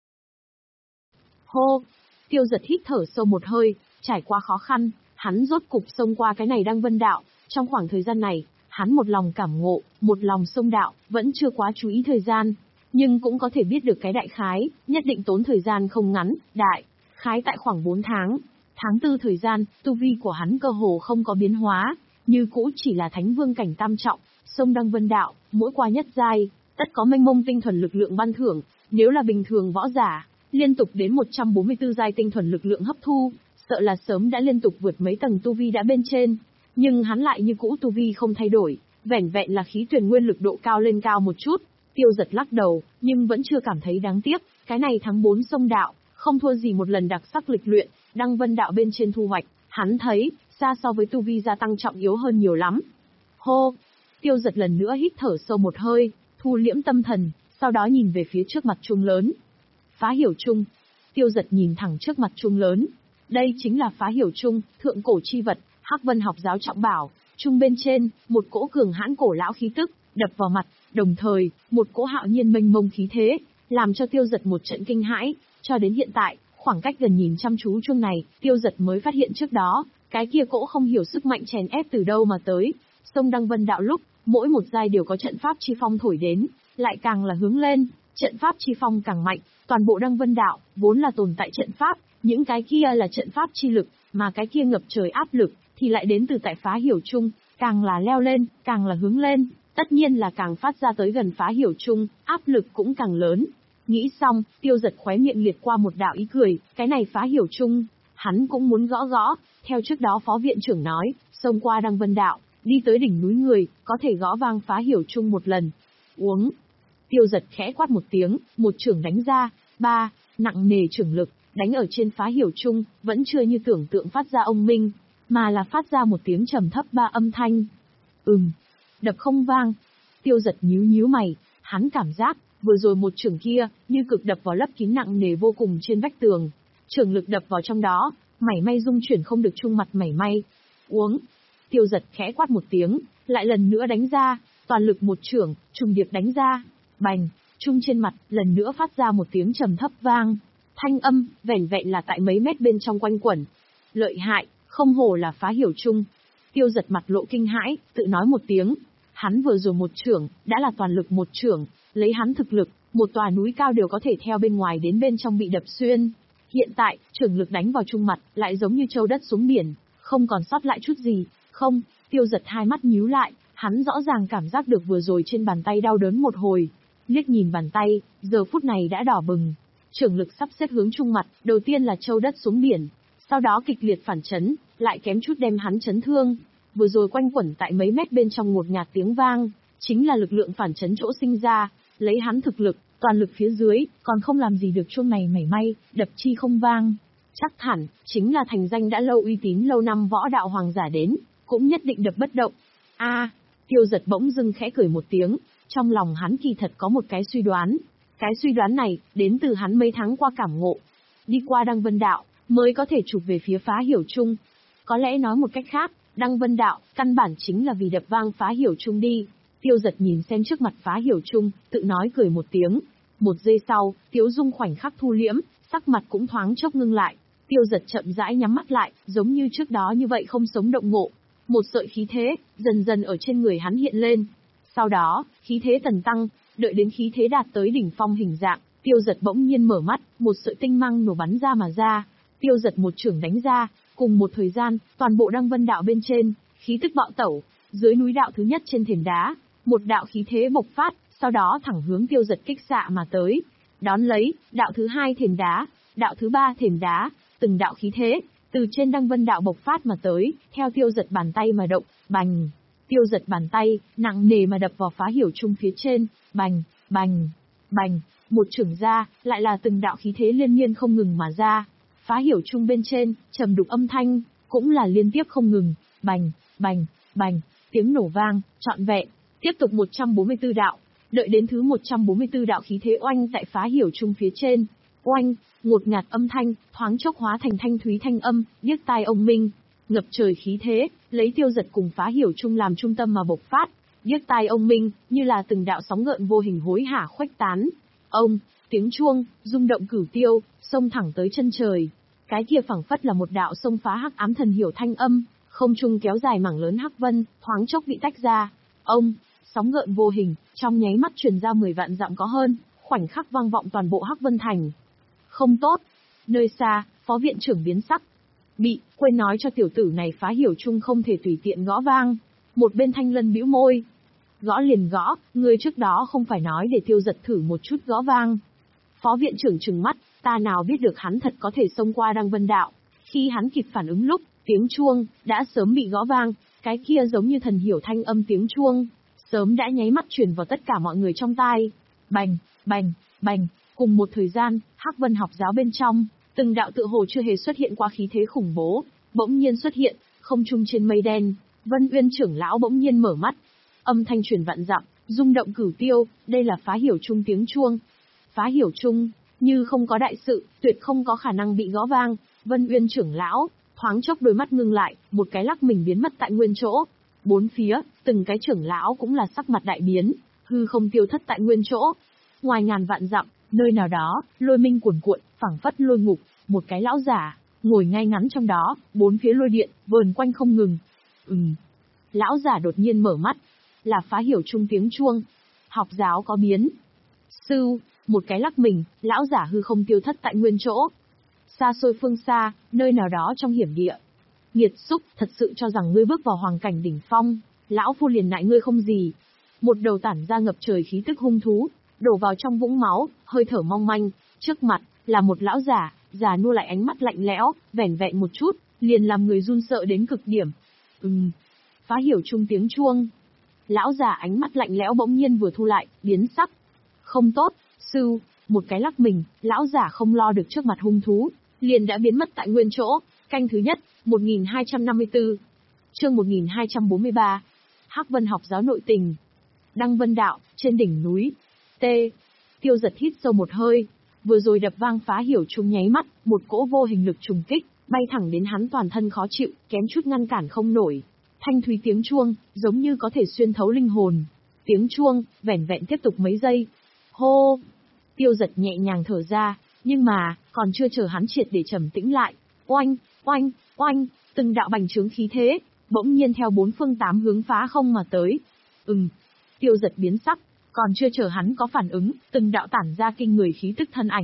Hô! Tiêu giật hít thở sâu một hơi, trải qua khó khăn, hắn rốt cục xông qua cái này Đăng Vân đạo. Trong khoảng thời gian này, hắn một lòng cảm ngộ, một lòng xông đạo, vẫn chưa quá chú ý thời gian, nhưng cũng có thể biết được cái đại khái, nhất định tốn thời gian không ngắn, đại khái tại khoảng bốn tháng. Tháng tư thời gian, tu vi của hắn cơ hồ không có biến hóa, như cũ chỉ là thánh vương cảnh tam trọng, xông Đăng Vân đạo, mỗi qua nhất giai, tất có mênh mông tinh thuần lực lượng ban thưởng, nếu là bình thường võ giả, liên tục đến một trăm bốn mươi tư giai tinh thuần lực lượng hấp thu, sợ là sớm đã liên tục vượt mấy tầng tu vi đã bên trên. Nhưng hắn lại như cũ tu vi không thay đổi, vẻn vẹn là khí tuyển nguyên lực độ cao lên cao một chút. Tiêu giật lắc đầu, nhưng vẫn chưa cảm thấy đáng tiếc, cái này tháng bốn sông đạo, không thua gì một lần đặc sắc lịch luyện, Đăng Vân đạo bên trên thu hoạch, hắn thấy, xa so với tu vi gia tăng trọng yếu hơn nhiều lắm. Hô! Tiêu giật lần nữa hít thở sâu một hơi, thu liễm tâm thần, sau đó nhìn về phía trước mặt chuông lớn. Phá hiểu chung. Tiêu giật nhìn thẳng trước mặt chuông lớn. Đây chính là phá hiểu chung, thượng cổ chi vật, Hắc Vân học giáo trọng bảo. Chung bên trên, một cỗ cường hãn cổ lão khí tức, đập vào mặt, đồng thời, một cỗ hạo nhiên mênh mông khí thế, làm cho tiêu giật một trận kinh hãi. Cho đến hiện tại, khoảng cách gần nhìn chăm chú chuông này, tiêu giật mới phát hiện trước đó, cái kia cỗ không hiểu sức mạnh chèn ép từ đâu mà tới. Sông Đăng Vân đạo lúc, mỗi một giai đều có trận pháp chi phong thổi đến, lại càng là hướng lên, trận pháp chi phong càng mạnh, toàn bộ Đăng Vân đạo, vốn là tồn tại trận pháp, những cái kia là trận pháp chi lực, mà cái kia ngập trời áp lực, thì lại đến từ tại phá hiểu chung, càng là leo lên, càng là hướng lên, tất nhiên là càng phát ra tới gần phá hiểu chung, áp lực cũng càng lớn. Nghĩ xong, tiêu giật khóe miệng liệt qua một đạo ý cười, cái này phá hiểu chung, hắn cũng muốn gõ gõ, theo trước đó phó viện trưởng nói, xông qua Đăng Vân đạo, đi tới đỉnh núi người, có thể gõ vang phá hiểu chung một lần. Uống. Tiêu giật khẽ quát một tiếng, một chưởng đánh ra, ba, nặng nề chưởng lực, đánh ở trên phá hiểu chung, vẫn chưa như tưởng tượng phát ra ông minh, mà là phát ra một tiếng trầm thấp ba âm thanh. Ừm, đập không vang. Tiêu giật nhíu nhíu mày, hắn cảm giác, vừa rồi một chưởng kia, như cực đập vào lấp kín nặng nề vô cùng trên vách tường. Chưởng lực đập vào trong đó, mảy may dung chuyển không được chung mặt mảy may. Uống. Tiêu giật khẽ quát một tiếng, lại lần nữa đánh ra, toàn lực một chưởng, trùng điệp đánh ra. Bành, chung trên mặt, lần nữa phát ra một tiếng trầm thấp vang. Thanh âm, vẻn vẹn là tại mấy mét bên trong quanh quẩn. Lợi hại, không hổ là phá hiểu chung. Tiêu giật mặt lộ kinh hãi, tự nói một tiếng. Hắn vừa rồi một chưởng, đã là toàn lực một chưởng, lấy hắn thực lực, một tòa núi cao đều có thể theo bên ngoài đến bên trong bị đập xuyên. Hiện tại, trưởng lực đánh vào trung mặt, lại giống như châu đất xuống biển, không còn sót lại chút gì. Không, Tiêu Giật hai mắt nhíu lại, hắn rõ ràng cảm giác được vừa rồi trên bàn tay đau đớn một hồi. Liếc nhìn bàn tay, giờ phút này đã đỏ bừng. Trưởng lực sắp xếp hướng trung mặt, đầu tiên là châu đất xuống biển, sau đó kịch liệt phản chấn, lại kém chút đem hắn chấn thương. Vừa rồi quanh quẩn tại mấy mét bên trong ngột ngạt tiếng vang, chính là lực lượng phản chấn chỗ sinh ra, lấy hắn thực lực, toàn lực phía dưới, còn không làm gì được chuông này mảy may, đập chi không vang. Chắc hẳn, chính là thành danh đã lâu uy tín lâu năm võ đạo hoàng giả đến, cũng nhất định đập bất động. A, Tiêu Giật bỗng dưng khẽ cười một tiếng, trong lòng hắn kỳ thật có một cái suy đoán. Cái suy đoán này, đến từ hắn mấy tháng qua cảm ngộ. Đi qua Đăng Vân Đạo, mới có thể chụp về phía Phá Hiểu Trung. Có lẽ nói một cách khác, Đăng Vân Đạo, căn bản chính là vì đập vang Phá Hiểu Trung đi. Tiêu Giật nhìn xem trước mặt Phá Hiểu Trung, tự nói cười một tiếng. Một giây sau, Tiếu Dung khoảnh khắc thu liễm, sắc mặt cũng thoáng chốc ngưng lại. Tiêu Giật chậm rãi nhắm mắt lại, giống như trước đó như vậy không sống động ngộ. Một sợi khí thế, dần dần ở trên người hắn hiện lên. Sau đó, khí thế tần tăng, đợi đến khí thế đạt tới đỉnh phong hình dạng, Tiêu Giật bỗng nhiên mở mắt, một sợi tinh mang nổ bắn ra mà ra. Tiêu Giật một chưởng đánh ra, cùng một thời gian, toàn bộ Đăng Vân Đạo bên trên, khí tức bạo tẩu, dưới núi đạo thứ nhất trên thềm đá, một đạo khí thế bộc phát, sau đó thẳng hướng Tiêu Giật kích xạ mà tới. Đón lấy, đạo thứ hai thềm đá, đạo thứ ba thềm đá, từng đạo khí thế, từ trên Đăng Vân Đạo bộc phát mà tới, theo Tiêu Giật bàn tay mà động, bành. Tiêu Giật bàn tay, nặng nề mà đập vào Phá Hiểu Trung phía trên, bành, bành, bành, một chưởng ra, lại là từng đạo khí thế liên miên không ngừng mà ra. Phá Hiểu Trung bên trên, trầm đục âm thanh, cũng là liên tiếp không ngừng, bành, bành, bành, tiếng nổ vang, trọn vẹn, tiếp tục một trăm bốn mươi tư đạo, đợi đến thứ một trăm bốn mươi tư đạo khí thế oanh tại Phá Hiểu Trung phía trên, oanh, ngột ngạt âm thanh, thoáng chốc hóa thành thanh thúy thanh âm, điếc tai ông minh, ngập trời khí thế, lấy Tiêu Giật cùng Phá Hiểu Trung làm trung tâm mà bộc phát, điếc tai ông minh, như là từng đạo sóng gợn vô hình hối hả khuếch tán. Ông, tiếng chuông, rung động cửu tiêu, xông thẳng tới chân trời. Cái kia phảng phất là một đạo xông phá hắc ám thần hiểu thanh âm, không trung kéo dài mảng lớn hắc vân, thoáng chốc bị tách ra. Ông, sóng gợn vô hình, trong nháy mắt truyền ra mười vạn dặm có hơn, khoảnh khắc vang vọng toàn bộ Hắc Vân Thành. Không tốt. Nơi xa, phó viện trưởng biến sắc. Bị, quên nói cho tiểu tử này Phá Hiểu Trung không thể tùy tiện gõ vang. Một bên Thanh Lân bĩu môi. Gõ liền gõ, người trước đó không phải nói để Tiêu Giật thử một chút gõ vang. Phó viện trưởng trừng mắt, ta nào biết được hắn thật có thể xông qua Đăng Vân Đạo. Khi hắn kịp phản ứng lúc, tiếng chuông, đã sớm bị gõ vang, cái kia giống như thần hiểu thanh âm tiếng chuông, sớm đã nháy mắt truyền vào tất cả mọi người trong tai. Bành, bành, bành, cùng một thời gian, Hắc Vân học giáo bên trong, từng đạo tự hồ chưa hề xuất hiện qua khí thế khủng bố, bỗng nhiên xuất hiện, không trung trên mây đen, Vân Uyên trưởng lão bỗng nhiên mở mắt. Âm thanh truyền vạn dặm, rung động cửu tiêu, đây là Phá Hiểu Trung tiếng chuông. Phá Hiểu Trung, như không có đại sự, tuyệt không có khả năng bị gõ vang. Vân Uyên trưởng lão, thoáng chốc đôi mắt ngưng lại, một cái lắc mình biến mất tại nguyên chỗ. Bốn phía, từng cái trưởng lão cũng là sắc mặt đại biến, hư không tiêu thất tại nguyên chỗ. Ngoài ngàn vạn dặm, nơi nào đó, lôi minh cuồn cuộn, phảng phất lôi ngục, một cái lão giả, ngồi ngay ngắn trong đó, bốn phía lôi điện, vờn quanh không ngừng. Ừm. Lão giả đột nhiên mở mắt, là Phá Hiểu Trung tiếng chuông. Học giáo có biến. Sư, một cái lắc mình, lão giả hư không tiêu thất tại nguyên chỗ. Xa xôi phương xa, nơi nào đó trong hiểm địa. Nghiệt xúc, thật sự cho rằng ngươi bước vào hoàng cảnh đỉnh phong, lão phu liền nại ngươi không gì. Một đầu tản ra ngập trời khí tức hung thú, đổ vào trong vũng máu, hơi thở mong manh, trước mặt là một lão giả, già nua lại ánh mắt lạnh lẽo, vẻn vẹn một chút, liền làm người run sợ đến cực điểm. Ừm. Phá Hiểu Trung tiếng chuông. Lão già ánh mắt lạnh lẽo bỗng nhiên vừa thu lại, biến sắc. Không tốt, sư, một cái lắc mình, lão giả không lo được trước mặt hung thú, liền đã biến mất tại nguyên chỗ. Canh thứ nhất, một nghìn hai trăm năm mươi tư. Chương một nghìn hai trăm bốn mươi ba. Hắc Vân học giáo nội tình. Đăng Vân Đạo, trên đỉnh núi. T. Tiêu Giật hít sâu một hơi, vừa rồi đập vang Phá Hiểu Trung nháy mắt, một cỗ vô hình lực trùng kích, bay thẳng đến hắn toàn thân khó chịu, kém chút ngăn cản không nổi. Thanh thúy tiếng chuông, giống như có thể xuyên thấu linh hồn. Tiếng chuông, vẻn vẹn tiếp tục mấy giây. Hô! Tiêu Giật nhẹ nhàng thở ra, nhưng mà, còn chưa chờ hắn triệt để trầm tĩnh lại. Oanh, oanh, oanh, từng đạo bành trướng khí thế, bỗng nhiên theo bốn phương tám hướng phá không mà tới. Ừm. Tiêu Giật biến sắc, còn chưa chờ hắn có phản ứng, từng đạo tản ra kinh người khí tức thân ảnh,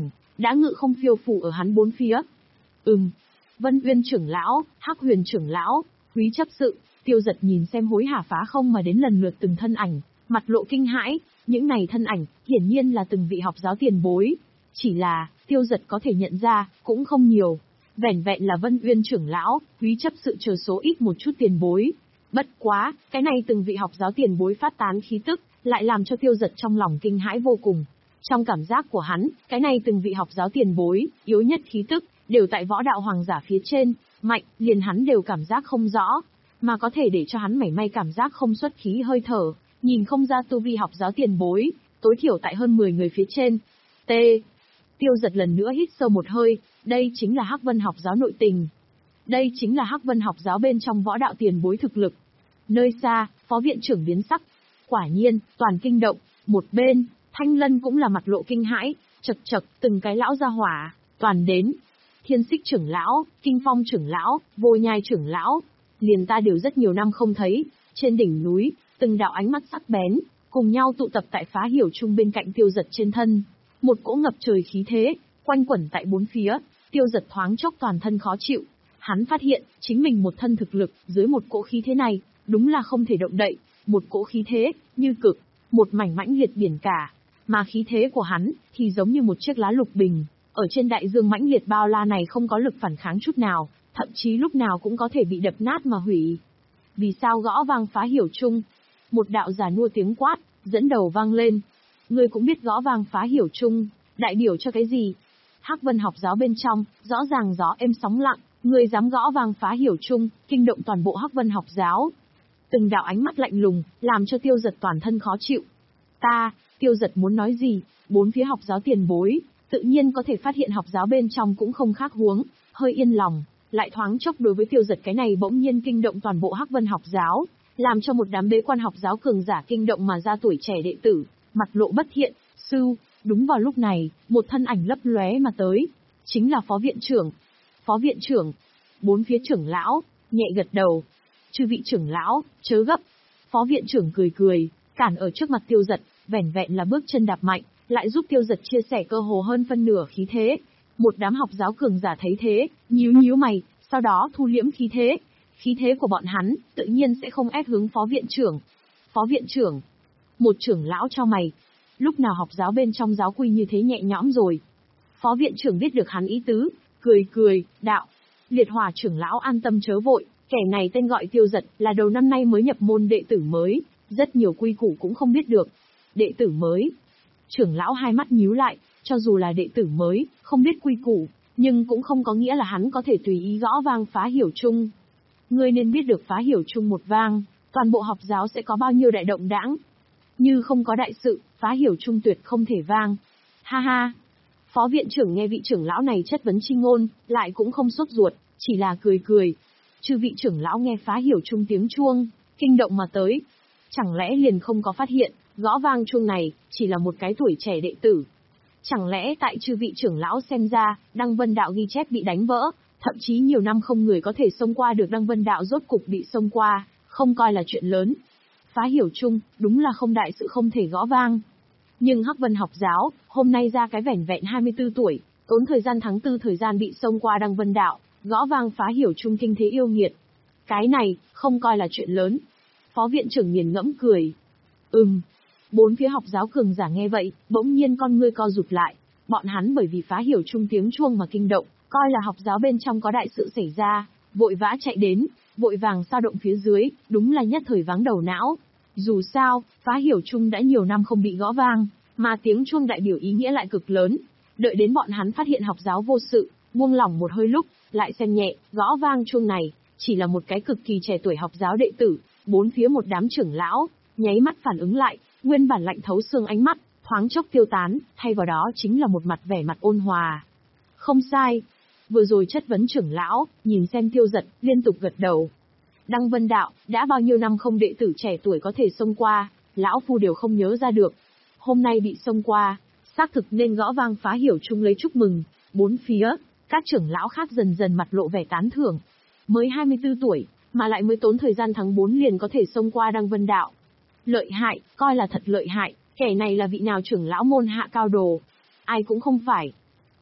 đã ngự không phiêu phù ở hắn bốn phía. Ừm, Vân Uyên trưởng lão, Hắc Huyền trưởng lão, Quý chấp sự, Tiêu Dật nhìn xem hối hả phá không mà đến lần lượt từng thân ảnh, mặt lộ kinh hãi, những này thân ảnh, hiển nhiên là từng vị học giáo tiền bối. Chỉ là, Tiêu Dật có thể nhận ra, cũng không nhiều. Vẻn vẹn là Vân Uyên trưởng lão, Quý chấp sự chờ số ít một chút tiền bối. Bất quá, cái này từng vị học giáo tiền bối phát tán khí tức, lại làm cho Tiêu Dật trong lòng kinh hãi vô cùng. Trong cảm giác của hắn, cái này từng vị học giáo tiền bối, yếu nhất khí tức, đều tại võ đạo hoàng giả phía trên, mạnh, liền hắn đều cảm giác không rõ, mà có thể để cho hắn mảy may cảm giác không xuất khí hơi thở, nhìn không ra tu vi học giáo tiền bối, tối thiểu tại hơn mười người phía trên. T. Tiêu Dật lần nữa hít sâu một hơi, đây chính là Hắc Vân học giáo nội tình. Đây chính là Hắc Vân học giáo bên trong võ đạo tiền bối thực lực. Nơi xa, phó viện trưởng biến sắc. Quả nhiên, toàn kinh động, một bên, Thanh Lân cũng là mặt lộ kinh hãi, chật chật, từng cái lão gia hỏa, toàn đến. Thiên Xích trưởng lão, Kinh Phong trưởng lão, Vô Nhai trưởng lão, liền ta đều rất nhiều năm không thấy, trên đỉnh núi, từng đạo ánh mắt sắc bén, cùng nhau tụ tập tại Phá Hiểu Trung bên cạnh Tiêu Dật trên thân. Một cỗ ngập trời khí thế, quanh quẩn tại bốn phía, Tiêu Dật thoáng chốc toàn thân khó chịu. Hắn phát hiện, chính mình một thân thực lực, dưới một cỗ khí thế này, đúng là không thể động đậy, một cỗ khí thế, như cực, một mảnh mãnh liệt biển cả. Mà khí thế của hắn, thì giống như một chiếc lá lục bình, ở trên đại dương mãnh liệt bao la này không có lực phản kháng chút nào, thậm chí lúc nào cũng có thể bị đập nát mà hủy. Vì sao gõ vang Phá Hiểu Trung? Một đạo già nua tiếng quát, dẫn đầu vang lên. Ngươi cũng biết gõ vang Phá Hiểu Trung, đại biểu cho cái gì? Hắc Vân học giáo bên trong, rõ ràng gió êm sóng lặng, ngươi dám gõ vang Phá Hiểu Trung, kinh động toàn bộ Hắc Vân học giáo. Từng đạo ánh mắt lạnh lùng, làm cho Tiêu Dật toàn thân khó chịu. Ta, Tiêu Dật muốn nói gì, bốn phía học giáo tiền bối, tự nhiên có thể phát hiện học giáo bên trong cũng không khác huống, hơi yên lòng, lại thoáng chốc đối với Tiêu Dật cái này bỗng nhiên kinh động toàn bộ Hắc Vân học giáo, làm cho một đám bế quan học giáo cường giả kinh động mà ra tuổi trẻ đệ tử, mặt lộ bất thiện, sư, đúng vào lúc này, một thân ảnh lấp lóe mà tới, chính là phó viện trưởng. Phó viện trưởng, bốn phía trưởng lão, nhẹ gật đầu. Chư vị trưởng lão, chớ gấp. Phó viện trưởng cười cười, cản ở trước mặt Tiêu Dật, vẻn vẹn là bước chân đạp mạnh, lại giúp Tiêu Dật chia sẻ cơ hồ hơn phân nửa khí thế. Một đám học giáo cường giả thấy thế, nhíu nhíu mày, sau đó thu liễm khí thế. Khí thế của bọn hắn, tự nhiên sẽ không ép hướng phó viện trưởng. Phó viện trưởng, một trưởng lão cho mày. Lúc nào học giáo bên trong giáo quy như thế nhẹ nhõm rồi. Phó viện trưởng biết được hắn ý tứ, cười cười, đạo. Liệt Hỏa trưởng lão an tâm chớ vội, kẻ này tên gọi Tiêu Dật, là đầu năm nay mới nhập môn đệ tử mới, rất nhiều quy củ cũng không biết được. Đệ tử mới. Trưởng lão hai mắt nhíu lại, cho dù là đệ tử mới, không biết quy củ, nhưng cũng không có nghĩa là hắn có thể tùy ý gõ vang Phá Hiểu Trung. Ngươi nên biết được Phá Hiểu Trung một vang, toàn bộ học giáo sẽ có bao nhiêu đại động đãng. Như không có đại sự, Phá Hiểu Trung tuyệt không thể vang. Ha ha. Phó viện trưởng nghe vị trưởng lão này chất vấn chi ngôn, lại cũng không sốt ruột, chỉ là cười cười. Chư vị trưởng lão nghe Phá Hiểu Trung tiếng chuông, kinh động mà tới. Chẳng lẽ liền không có phát hiện, gõ vang chuông này, chỉ là một cái tuổi trẻ đệ tử. Chẳng lẽ tại chư vị trưởng lão xem ra, Đăng Vân Đạo ghi chép bị đánh vỡ, thậm chí nhiều năm không người có thể xông qua được Đăng Vân Đạo rốt cục bị xông qua, không coi là chuyện lớn. Phá Hiểu Trung, đúng là không đại sự không thể gõ vang. Nhưng Hắc Vân học giáo, hôm nay ra cái vẻn vẹn hai mươi tư tuổi, tốn thời gian tháng tư thời gian bị xông qua Đăng Vân Đạo, gõ vang Phá Hiểu Trung kinh thế yêu nghiệt. Cái này, không coi là chuyện lớn. Phó viện trưởng nghiền ngẫm cười. Ừm. Bốn phía học giáo cường giả nghe vậy, bỗng nhiên con ngươi co rụt lại. Bọn hắn bởi vì Phá Hiểu Trung tiếng chuông mà kinh động, coi là học giáo bên trong có đại sự xảy ra, vội vã chạy đến, vội vàng sao động phía dưới, đúng là nhất thời váng đầu não. Dù sao, Phá Hiểu Trung đã nhiều năm không bị gõ vang, mà tiếng chuông đại biểu ý nghĩa lại cực lớn. Đợi đến bọn hắn phát hiện học giáo vô sự, buông lỏng một hơi lúc, lại xem nhẹ, gõ vang chuông này, chỉ là một cái cực kỳ trẻ tuổi học giáo đệ tử, bốn phía một đám trưởng lão, nháy mắt phản ứng lại, nguyên bản lạnh thấu xương ánh mắt, thoáng chốc tiêu tán, thay vào đó chính là một mặt vẻ mặt ôn hòa. Không sai. Vừa rồi chất vấn trưởng lão, nhìn xem Tiêu Dật, liên tục gật đầu. Đăng Vân Đạo, đã bao nhiêu năm không đệ tử trẻ tuổi có thể xông qua, lão phu đều không nhớ ra được. Hôm nay bị xông qua, xác thực nên gõ vang Phá Hiểu Trung lấy chúc mừng. Bốn phía, các trưởng lão khác dần dần mặt lộ vẻ tán thưởng. Mới hai mươi tư tuổi, mà lại mới tốn thời gian tháng bốn liền có thể xông qua Đăng Vân Đạo. Lợi hại, coi là thật lợi hại, kẻ này là vị nào trưởng lão môn hạ cao đồ. Ai cũng không phải.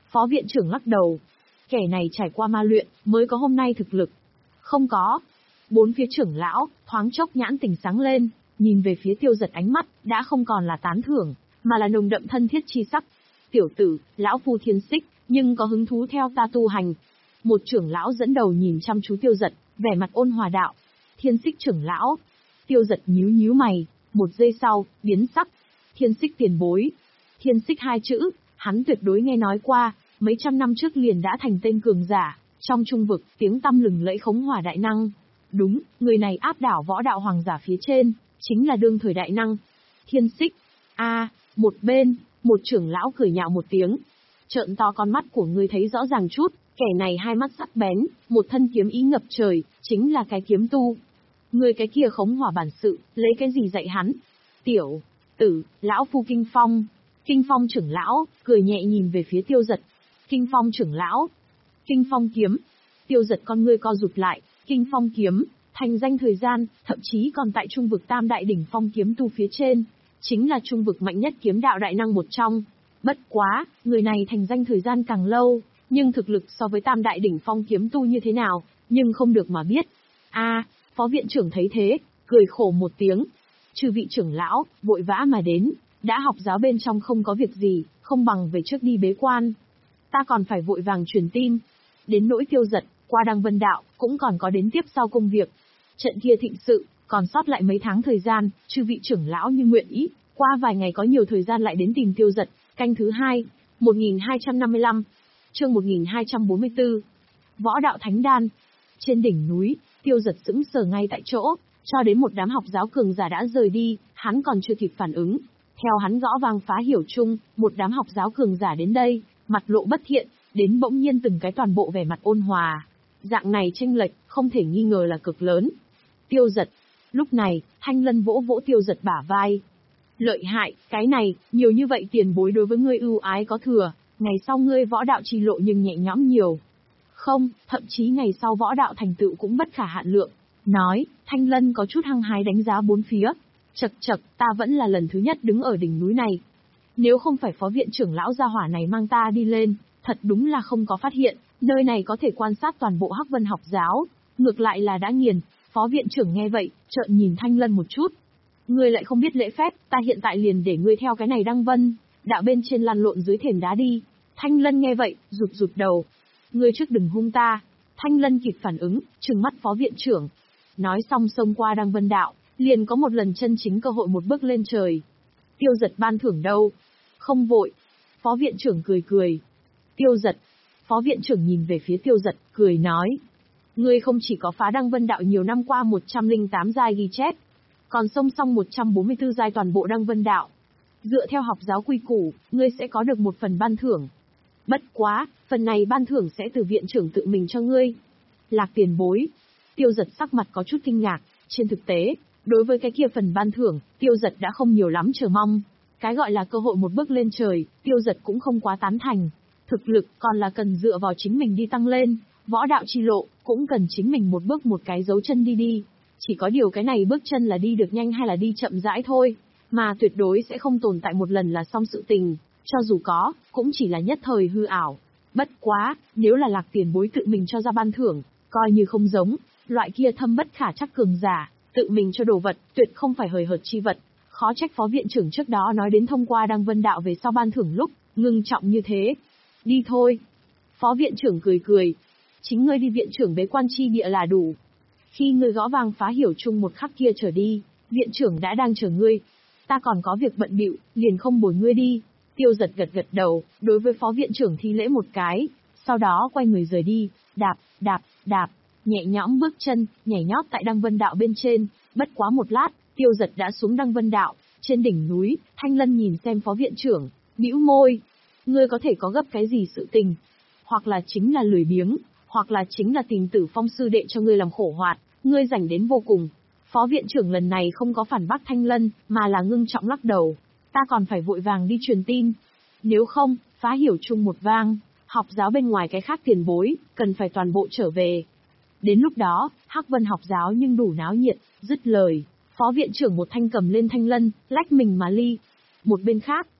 Phó viện trưởng lắc đầu. Kẻ này trải qua ma luyện, mới có hôm nay thực lực. Không có. Bốn phía trưởng lão, thoáng chốc nhãn tỉnh sáng lên, nhìn về phía Tiêu Giật ánh mắt, đã không còn là tán thưởng, mà là nồng đậm thân thiết chi sắc. Tiểu tử, lão phu thiên xích, nhưng có hứng thú theo ta tu hành. Một trưởng lão dẫn đầu nhìn chăm chú Tiêu Giật, vẻ mặt ôn hòa đạo. Thiên xích trưởng lão. Tiêu Giật nhíu nhíu mày, một giây sau, biến sắc. Thiên xích tiền bối. Thiên xích hai chữ, hắn tuyệt đối nghe nói qua, mấy trăm năm trước liền đã thành tên cường giả, trong trung vực, tiếng tăm lừng lẫy khống hỏa đại năng. Đúng, người này áp đảo võ đạo hoàng giả phía trên, chính là đương thời đại năng. Thiên xích. A, một bên, một trưởng lão cười nhạo một tiếng. Trợn to con mắt của ngươi thấy rõ ràng chút, kẻ này hai mắt sắc bén, một thân kiếm ý ngập trời, chính là cái kiếm tu. Ngươi cái kia khống hỏa bản sự, lấy cái gì dạy hắn? Tiểu tử, lão phu Kinh Phong. Kinh Phong trưởng lão, cười nhẹ nhìn về phía Tiêu Giật. Kinh Phong trưởng lão. Kinh Phong kiếm. Tiêu Giật con ngươi co rụt lại, Kinh Phong kiếm, thành danh thời gian, thậm chí còn tại trung vực tam đại đỉnh phong kiếm tu phía trên, chính là trung vực mạnh nhất kiếm đạo đại năng một trong. Bất quá, người này thành danh thời gian càng lâu, nhưng thực lực so với tam đại đỉnh phong kiếm tu như thế nào, nhưng không được mà biết. A, phó viện trưởng thấy thế, cười khổ một tiếng. Chư vị trưởng lão, vội vã mà đến, đã học giáo bên trong không có việc gì, không bằng về trước đi bế quan. Ta còn phải vội vàng truyền tin. Đến nỗi Tiêu Giật, qua Đăng Vân Đạo, cũng còn có đến tiếp sau công việc. Trận kia thịnh sự, còn sót lại mấy tháng thời gian, chư vị trưởng lão như nguyện ý, qua vài ngày có nhiều thời gian lại đến tìm Tiêu Giật. Canh thứ hai, một nghìn hai trăm năm mươi lăm, chương một nghìn hai trăm bốn mươi tư. Võ đạo thánh đan. Trên đỉnh núi, Tiêu Giật sững sờ ngay tại chỗ, cho đến một đám học giáo cường giả đã rời đi, hắn còn chưa kịp phản ứng. Theo hắn gõ vang phá hiểu chung, một đám học giáo cường giả đến đây, mặt lộ bất thiện, đến bỗng nhiên từng cái toàn bộ vẻ mặt ôn hòa. Dạng này chênh lệch, không thể nghi ngờ là cực lớn. Tiêu Giật. Lúc này, Thanh Lân vỗ vỗ Tiêu Giật bả vai. Lợi hại, cái này, nhiều như vậy tiền bối đối với ngươi ưu ái có thừa, ngày sau ngươi võ đạo trì lộ nhưng nhẹ nhõm nhiều. Không, thậm chí ngày sau võ đạo thành tựu cũng bất khả hạn lượng. Nói, Thanh Lân có chút hăng hái đánh giá bốn phía. Chậc chậc, ta vẫn là lần thứ nhất đứng ở đỉnh núi này. Nếu không phải phó viện trưởng lão gia hỏa này mang ta đi lên, thật đúng là không có phát hiện, nơi này có thể quan sát toàn bộ Hắc Vân học giáo. Ngược lại là đã nghiền. Phó viện trưởng nghe vậy, trợn nhìn Thanh Lân một chút. Ngươi lại không biết lễ phép, ta hiện tại liền để ngươi theo cái này Đăng Vân đạo bên trên lăn lộn dưới thềm đá đi. Thanh Lân nghe vậy, rụt rụt đầu. Ngươi trước đừng hung ta. Thanh Lân kịp phản ứng, trừng mắt phó viện trưởng. Nói xong xông qua Đăng Vân đạo, liền có một lần chân chính cơ hội một bước lên trời. Tiêu Giật ban thưởng đâu? Không vội. Phó viện trưởng cười cười. Tiêu Giật. Phó viện trưởng nhìn về phía Tiêu Giật, cười nói. Ngươi không chỉ có phá Đăng Vân đạo nhiều năm qua một trăm lẻ tám giai ghi chép, còn song song một trăm bốn mươi tư giai toàn bộ Đăng Vân đạo. Dựa theo học giáo quy củ, ngươi sẽ có được một phần ban thưởng. Bất quá, phần này ban thưởng sẽ từ viện trưởng tự mình cho ngươi. Lạc tiền bối. Tiêu Giật sắc mặt có chút kinh ngạc, trên thực tế, đối với cái kia phần ban thưởng, Tiêu Giật đã không nhiều lắm chờ mong. Cái gọi là cơ hội một bước lên trời, Tiêu Giật cũng không quá tán thành. Thực lực còn là cần dựa vào chính mình đi tăng lên, võ đạo chi lộ, cũng cần chính mình một bước một cái dấu chân đi đi. Chỉ có điều cái này bước chân là đi được nhanh hay là đi chậm rãi thôi, mà tuyệt đối sẽ không tồn tại một lần là xong sự tình, cho dù có, cũng chỉ là nhất thời hư ảo. Bất quá, nếu là Lạc tiền bối tự mình cho ra ban thưởng, coi như không giống, loại kia thâm bất khả trắc cường giả, tự mình cho đồ vật, tuyệt không phải hời hợt chi vật. Khó trách phó viện trưởng trước đó nói đến thông qua Đăng Vân đạo về sau ban thưởng lúc, ngưng trọng như thế. Đi thôi. Phó viện trưởng cười cười. Chính ngươi đi viện trưởng bế quan chi địa là đủ. Khi ngươi gõ vang phá hiểu chung một khắc kia trở đi, viện trưởng đã đang chờ ngươi. Ta còn có việc bận bịu, liền không bồi ngươi đi. Tiêu Giật gật gật đầu, đối với phó viện trưởng thi lễ một cái, sau đó quay người rời đi, đạp, đạp, đạp, nhẹ nhõm bước chân, nhảy nhót tại Đăng Vân đạo bên trên. Bất quá một lát, Tiêu Giật đã xuống Đăng Vân đạo. Trên đỉnh núi, Thanh Lân nhìn xem phó viện trưởng, bĩu môi. Ngươi có thể có gấp cái gì sự tình? Hoặc là chính là lười biếng, hoặc là chính là tìm Tử Phong sư đệ cho ngươi làm khổ hoạt, ngươi rảnh đến vô cùng. Phó viện trưởng lần này không có phản bác Thanh Lân, mà là ngưng trọng lắc đầu. Ta còn phải vội vàng đi truyền tin. Nếu không, phá hiểu chung một vang, học giáo bên ngoài cái khác tiền bối, cần phải toàn bộ trở về. Đến lúc đó, Hắc Vân học giáo nhưng đủ náo nhiệt, dứt lời. Phó viện trưởng một thanh cầm lên Thanh Lân, lách mình mà ly. Một bên khác,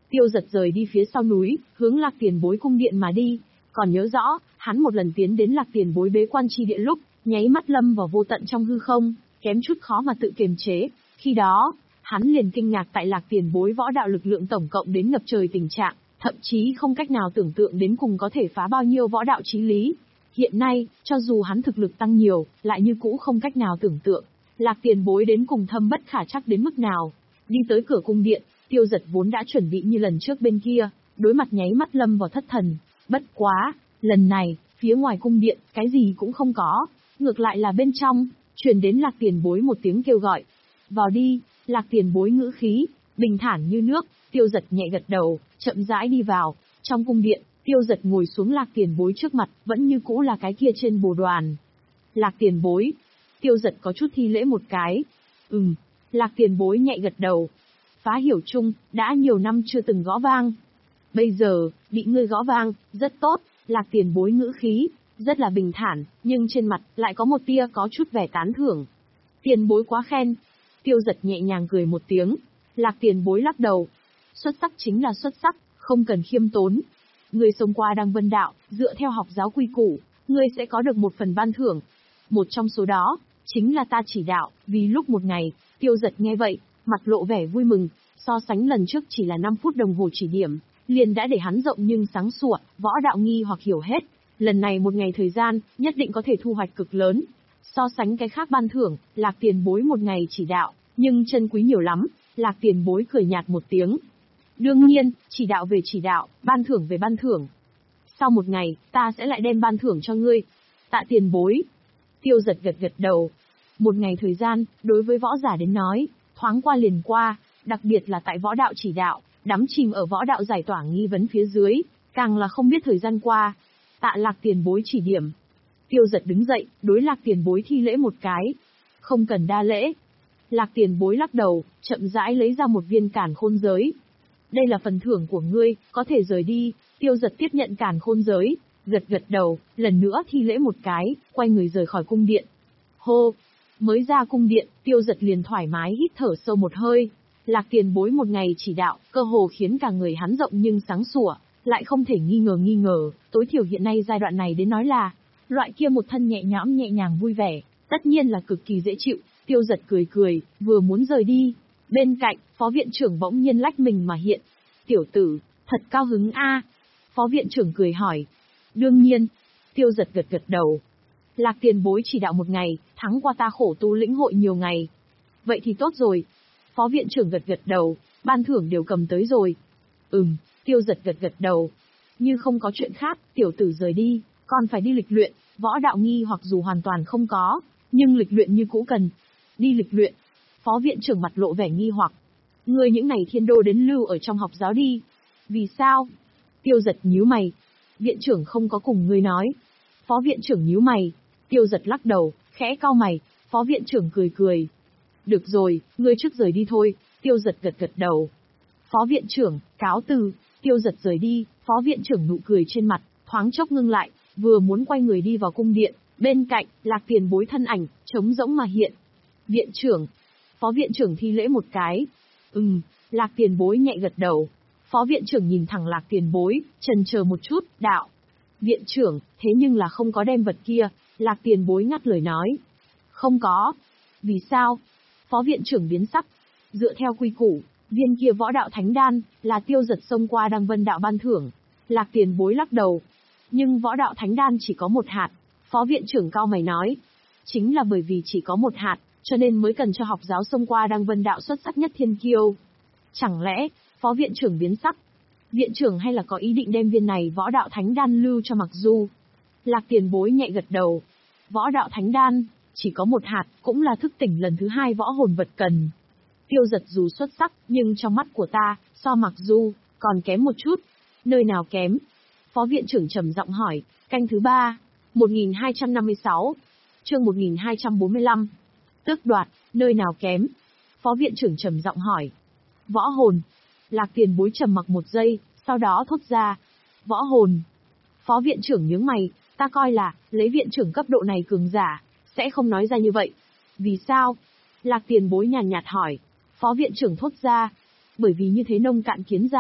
Tiêu Giật rời đi phía sau núi, hướng Lạc Tiền Bối cung điện mà đi. Còn nhớ rõ, hắn một lần tiến đến Lạc Tiền Bối bế quan chi địa lúc, nháy mắt lâm vào vô tận trong hư không, kém chút khó mà tự kiềm chế. Khi đó, hắn liền kinh ngạc tại Lạc Tiền Bối võ đạo lực lượng tổng cộng đến ngập trời tình trạng, thậm chí không cách nào tưởng tượng đến cùng có thể phá bao nhiêu võ đạo chí lý. Hiện nay, cho dù hắn thực lực tăng nhiều, lại như cũ không cách nào tưởng tượng, Lạc Tiền Bối đến cùng thâm bất khả trắc đến mức nào. Đi tới cửa cung điện, Tiêu Giật vốn đã chuẩn bị như lần trước bên kia, đối mặt nháy mắt lâm vào thất thần. Bất quá, lần này, phía ngoài cung điện, cái gì cũng không có, ngược lại là bên trong, truyền đến Lạc Tiền Bối một tiếng kêu gọi. Vào đi. Lạc Tiền Bối ngữ khí, bình thản như nước. Tiêu Giật nhẹ gật đầu, chậm rãi đi vào. Trong cung điện, Tiêu Giật ngồi xuống Lạc Tiền Bối trước mặt, vẫn như cũ là cái kia trên bồ đoàn. Lạc Tiền Bối. Tiêu Giật có chút thi lễ một cái. Ừm. Lạc Tiền Bối nhẹ gật đầu. Phá hiểu chung, đã nhiều năm chưa từng gõ vang. Bây giờ, bị ngươi gõ vang, rất tốt. Lạc Tiền Bối ngữ khí, rất là bình thản, nhưng trên mặt lại có một tia có chút vẻ tán thưởng. Tiền Bối quá khen. Tiêu Giật nhẹ nhàng cười một tiếng. Lạc Tiền Bối lắc đầu. Xuất sắc chính là xuất sắc, không cần khiêm tốn. Ngươi sống qua Đăng Vân Đạo, dựa theo học giáo quy củ, ngươi sẽ có được một phần ban thưởng. Một trong số đó, chính là ta chỉ đạo, vì lúc một ngày. Tiêu Giật nghe vậy, mặt lộ vẻ vui mừng, so sánh lần trước chỉ là năm phút đồng hồ chỉ điểm, liền đã để hắn rộng nhưng sáng sủa, võ đạo nghi hoặc hiểu hết. Lần này một ngày thời gian, nhất định có thể thu hoạch cực lớn. So sánh cái khác ban thưởng, Lạc Tiền Bối một ngày chỉ đạo, nhưng chân quý nhiều lắm. Lạc Tiền Bối cười nhạt một tiếng. Đương nhiên, chỉ đạo về chỉ đạo, ban thưởng về ban thưởng. Sau một ngày, ta sẽ lại đem ban thưởng cho ngươi. Tạ Tiền Bối. Tiêu Giật gật gật đầu. Một ngày thời gian, đối với võ giả đến nói, thoáng qua liền qua, đặc biệt là tại võ đạo chỉ đạo, đắm chìm ở võ đạo giải tỏa nghi vấn phía dưới, càng là không biết thời gian qua. Tạ Lạc Tiền Bối chỉ điểm. Tiêu Giật đứng dậy, đối Lạc Tiền Bối thi lễ một cái. Không cần đa lễ. Lạc Tiền Bối lắc đầu, chậm rãi lấy ra một viên càn khôn giới. Đây là phần thưởng của ngươi, có thể rời đi. Tiêu Giật tiếp nhận càn khôn giới, gật gật đầu, lần nữa thi lễ một cái, quay người rời khỏi cung điện. Hô! Mới ra cung điện, Tiêu Giật liền thoải mái hít thở sâu một hơi. Lạc Tiền Bối một ngày chỉ đạo, cơ hồ khiến cả người hắn rộng nhưng sáng sủa, lại không thể nghi ngờ nghi ngờ, tối thiểu hiện nay giai đoạn này đến nói là, loại kia một thân nhẹ nhõm nhẹ nhàng vui vẻ, tất nhiên là cực kỳ dễ chịu. Tiêu Giật cười cười, vừa muốn rời đi. Bên cạnh, phó viện trưởng bỗng nhiên lách mình mà hiện. Tiểu tử, thật cao hứng a. Phó viện trưởng cười hỏi. Đương nhiên. Tiêu Giật gật gật đầu. Lạc Tiền Bối chỉ đạo một ngày, thắng qua ta khổ tu lĩnh hội nhiều ngày. Vậy thì tốt rồi. Phó viện trưởng gật gật đầu, ban thưởng đều cầm tới rồi. Ừm, Tiêu Giật gật gật đầu. Như không có chuyện khác, tiểu tử rời đi, còn phải đi lịch luyện, võ đạo nghi hoặc dù hoàn toàn không có, nhưng lịch luyện như cũ cần. Đi lịch luyện. Phó viện trưởng mặt lộ vẻ nghi hoặc. Ngươi những này thiên đô đến lưu ở trong học giáo đi. Vì sao? Tiêu Giật nhíu mày. Viện trưởng không có cùng ngươi nói. Phó viện trưởng nhíu mày. Tiêu Giật lắc đầu, khẽ cau mày. Phó viện trưởng cười cười. Được rồi, ngươi trước rời đi thôi. Tiêu Giật gật gật đầu. Phó viện trưởng, cáo từ. Tiêu Giật rời đi. Phó viện trưởng nụ cười trên mặt, thoáng chốc ngưng lại, vừa muốn quay người đi vào cung điện. Bên cạnh, Lạc Tiền Bối thân ảnh, trống rỗng mà hiện. Viện trưởng. Phó viện trưởng thi lễ một cái. Ừm, Lạc Tiền Bối nhẹ gật đầu. Phó viện trưởng nhìn thẳng Lạc Tiền Bối, chần chờ một chút, đạo. Viện trưởng, thế nhưng là không có đem vật kia. Lạc Tiền Bối ngắt lời nói. Không có. Vì sao? Phó viện trưởng biến sắc. Dựa theo quy củ, viên kia võ đạo thánh đan, là Tiêu Giật xông qua Đăng Vân Đạo ban thưởng. Lạc Tiền Bối lắc đầu. Nhưng võ đạo thánh đan chỉ có một hạt. Phó viện trưởng cau mày nói. Chính là bởi vì chỉ có một hạt, cho nên mới cần cho học giáo xông qua Đăng Vân Đạo xuất sắc nhất thiên kiêu. Chẳng lẽ, phó viện trưởng biến sắc? Viện trưởng hay là có ý định đem viên này võ đạo thánh đan lưu cho Mặc Du? Lạc Tiền Bối nhẹ gật đầu. Võ đạo thánh đan, chỉ có một hạt, cũng là thức tỉnh lần thứ hai võ hồn vật cần. Tiêu Giật dù xuất sắc, nhưng trong mắt của ta, so Mặc Du, còn kém một chút. Nơi nào kém? Phó viện trưởng trầm giọng hỏi, canh thứ ba, một nghìn hai trăm năm mươi sáu, chương một nghìn hai trăm bốn mươi lăm. Tước đoạt, nơi nào kém? Phó viện trưởng trầm giọng hỏi. Võ hồn. Lạc Tiền Bối trầm mặc một giây, sau đó thốt ra. Võ hồn. Phó viện trưởng nhướng mày, ta coi là, lấy viện trưởng cấp độ này cường giả, sẽ không nói ra như vậy. Vì sao? Lạc Tiền Bối nhàn nhạt hỏi. Phó viện trưởng thốt ra. Bởi vì như thế nông cạn kiến giải,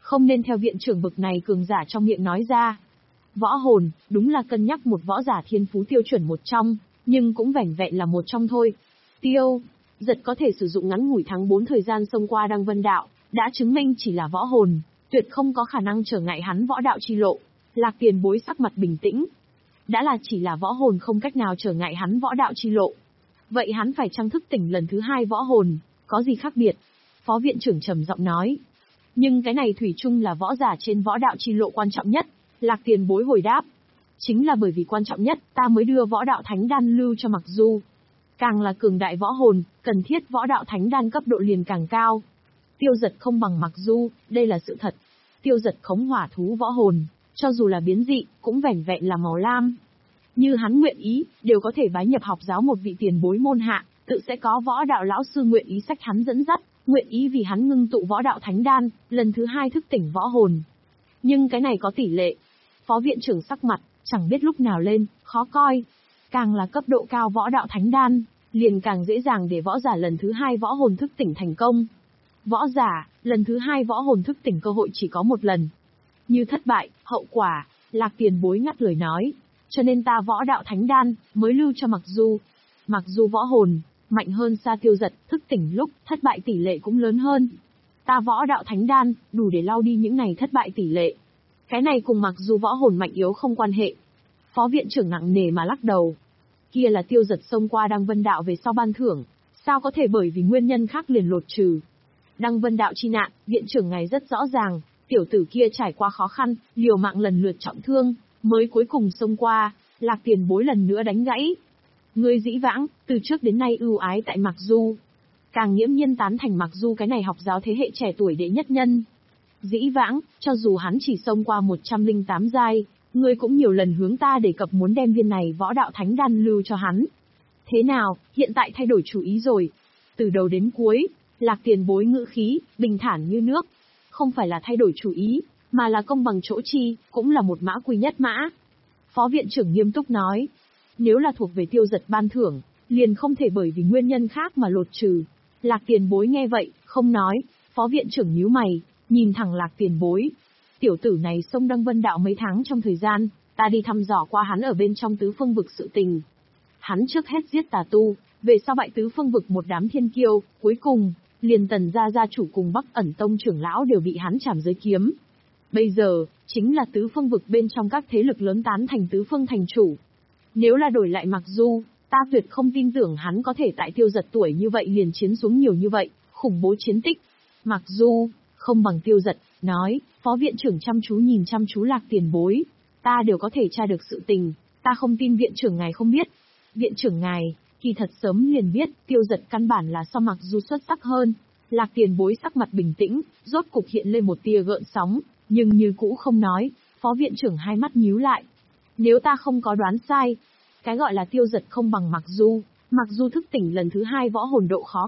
Không nên theo viện trưởng bực này cường giả trong miệng nói ra. Võ hồn, đúng là cân nhắc một võ giả thiên phú tiêu chuẩn một trong, nhưng cũng vẻn vẹn là một trong thôi. Tiêu giật có thể sử dụng ngắn ngủi tháng bốn thời gian xông qua Đăng Vân Đạo, đã chứng minh chỉ là võ hồn, tuyệt không có khả năng trở ngại hắn võ đạo chi lộ. Lạc Tiền Bối sắc mặt bình tĩnh. Đã là chỉ là võ hồn không cách nào trở ngại hắn võ đạo chi lộ. Vậy hắn phải chăng thức tỉnh lần thứ hai võ hồn, có gì khác biệt? Phó viện trưởng trầm giọng nói. Nhưng cái này thủy chung là võ giả trên võ đạo chi lộ quan trọng nhất. Lạc Tiền Bối hồi đáp. Chính là bởi vì quan trọng nhất, ta mới đưa võ đạo thánh đan lưu cho Mặc Du. Càng là cường đại võ hồn, cần thiết võ đạo thánh đan cấp độ liền càng cao. Tiêu giật không bằng Mặc Du, đây là sự thật. Tiêu giật khống hỏa thú võ hồn, cho dù là biến dị, cũng vẻn vẹn là màu lam. Như hắn nguyện ý, đều có thể bái nhập học giáo một vị tiền bối môn hạ, tự sẽ có võ đạo lão sư nguyện ý sách hắn dẫn dắt, nguyện ý vì hắn ngưng tụ võ đạo thánh đan, lần thứ hai thức tỉnh võ hồn. Nhưng cái này có tỷ lệ. Phó viện trưởng sắc mặt, chẳng biết lúc nào lên, khó coi. Càng là cấp độ cao võ đạo thánh đan, liền càng dễ dàng để võ giả lần thứ hai võ hồn thức tỉnh thành công. Võ giả, lần thứ hai võ hồn thức tỉnh cơ hội chỉ có một lần. Như thất bại, hậu quả, Lạc Tiền Bối ngắt lời nói. Cho nên ta võ đạo thánh đan, mới lưu cho Mặc Du. Mặc Du võ hồn, mạnh hơn xa Tiêu Giật, thức tỉnh lúc, thất bại tỷ lệ cũng lớn hơn. Ta võ đạo thánh đan, đủ để lau đi những này thất bại tỷ lệ. Cái này cùng Mặc Du võ hồn mạnh yếu không quan hệ. Phó viện trưởng nặng nề mà lắc đầu. Kia là Tiêu Giật xông qua Đăng Vân Đạo về sau ban thưởng, sao có thể bởi vì nguyên nhân khác liền lột trừ. Đăng Vân Đạo chi nạn, viện trưởng ngài rất rõ ràng, tiểu tử kia trải qua khó khăn, liều mạng lần lượt trọng thương, mới cuối cùng xông qua. Lạc Tiền Bối lần nữa đánh gãy. Ngươi dĩ vãng, từ trước đến nay ưu ái tại Mặc Du, càng nghiễm nhiên tán thành Mặc Du cái này học giáo thế hệ trẻ tuổi đệ nhất nhân. Dĩ vãng, cho dù hắn chỉ xông qua một trăm lẻ tám giai, ngươi cũng nhiều lần hướng ta đề cập muốn đem viên này võ đạo thánh đan lưu cho hắn. Thế nào, hiện tại thay đổi chủ ý rồi? Từ đầu đến cuối, Lạc Tiền Bối ngữ khí, bình thản như nước. Không phải là thay đổi chủ ý, mà là công bằng chỗ chi, cũng là một mã quy nhất mã. Phó viện trưởng nghiêm túc nói. Nếu là thuộc về Tiêu Giật ban thưởng, liền không thể bởi vì nguyên nhân khác mà lột trừ. Lạc Tiền Bối nghe vậy, không nói. Phó viện trưởng nhíu mày, nhìn thẳng Lạc Tiền Bối. Tiểu tử này xông Đăng Vân Đạo mấy tháng trong thời gian, ta đi thăm dò qua hắn ở bên trong tứ phương vực sự tình. Hắn trước hết giết tà tu, về sau bại tứ phương vực một đám thiên kiêu, cuối cùng, liền Tần gia gia chủ cùng Bắc Ẩn Tông trưởng lão đều bị hắn chảm dưới kiếm. Bây giờ, chính là tứ phương vực bên trong các thế lực lớn tán thành tứ phương thành chủ. Nếu là đổi lại Mặc Du, ta tuyệt không tin tưởng hắn có thể tại Tiêu Giật tuổi như vậy liền chiến xuống nhiều như vậy, khủng bố chiến tích. Mặc Du, không bằng Tiêu Giật, nói, phó viện trưởng chăm chú nhìn chăm chú Lạc Tiền Bối. Ta đều có thể tra được sự tình, ta không tin viện trưởng ngài không biết. Viện trưởng ngài, kỳ thật sớm liền biết, Tiêu Giật căn bản là so Mặc Du xuất sắc hơn. Lạc Tiền Bối sắc mặt bình tĩnh, rốt cục hiện lên một tia gợn sóng, nhưng như cũ không nói. Phó viện trưởng hai mắt nhíu lại. Nếu ta không có đoán sai, cái gọi là Tiêu Giật không bằng Mặc Du, Mặc Du thức tỉnh lần thứ hai võ hồn độ khó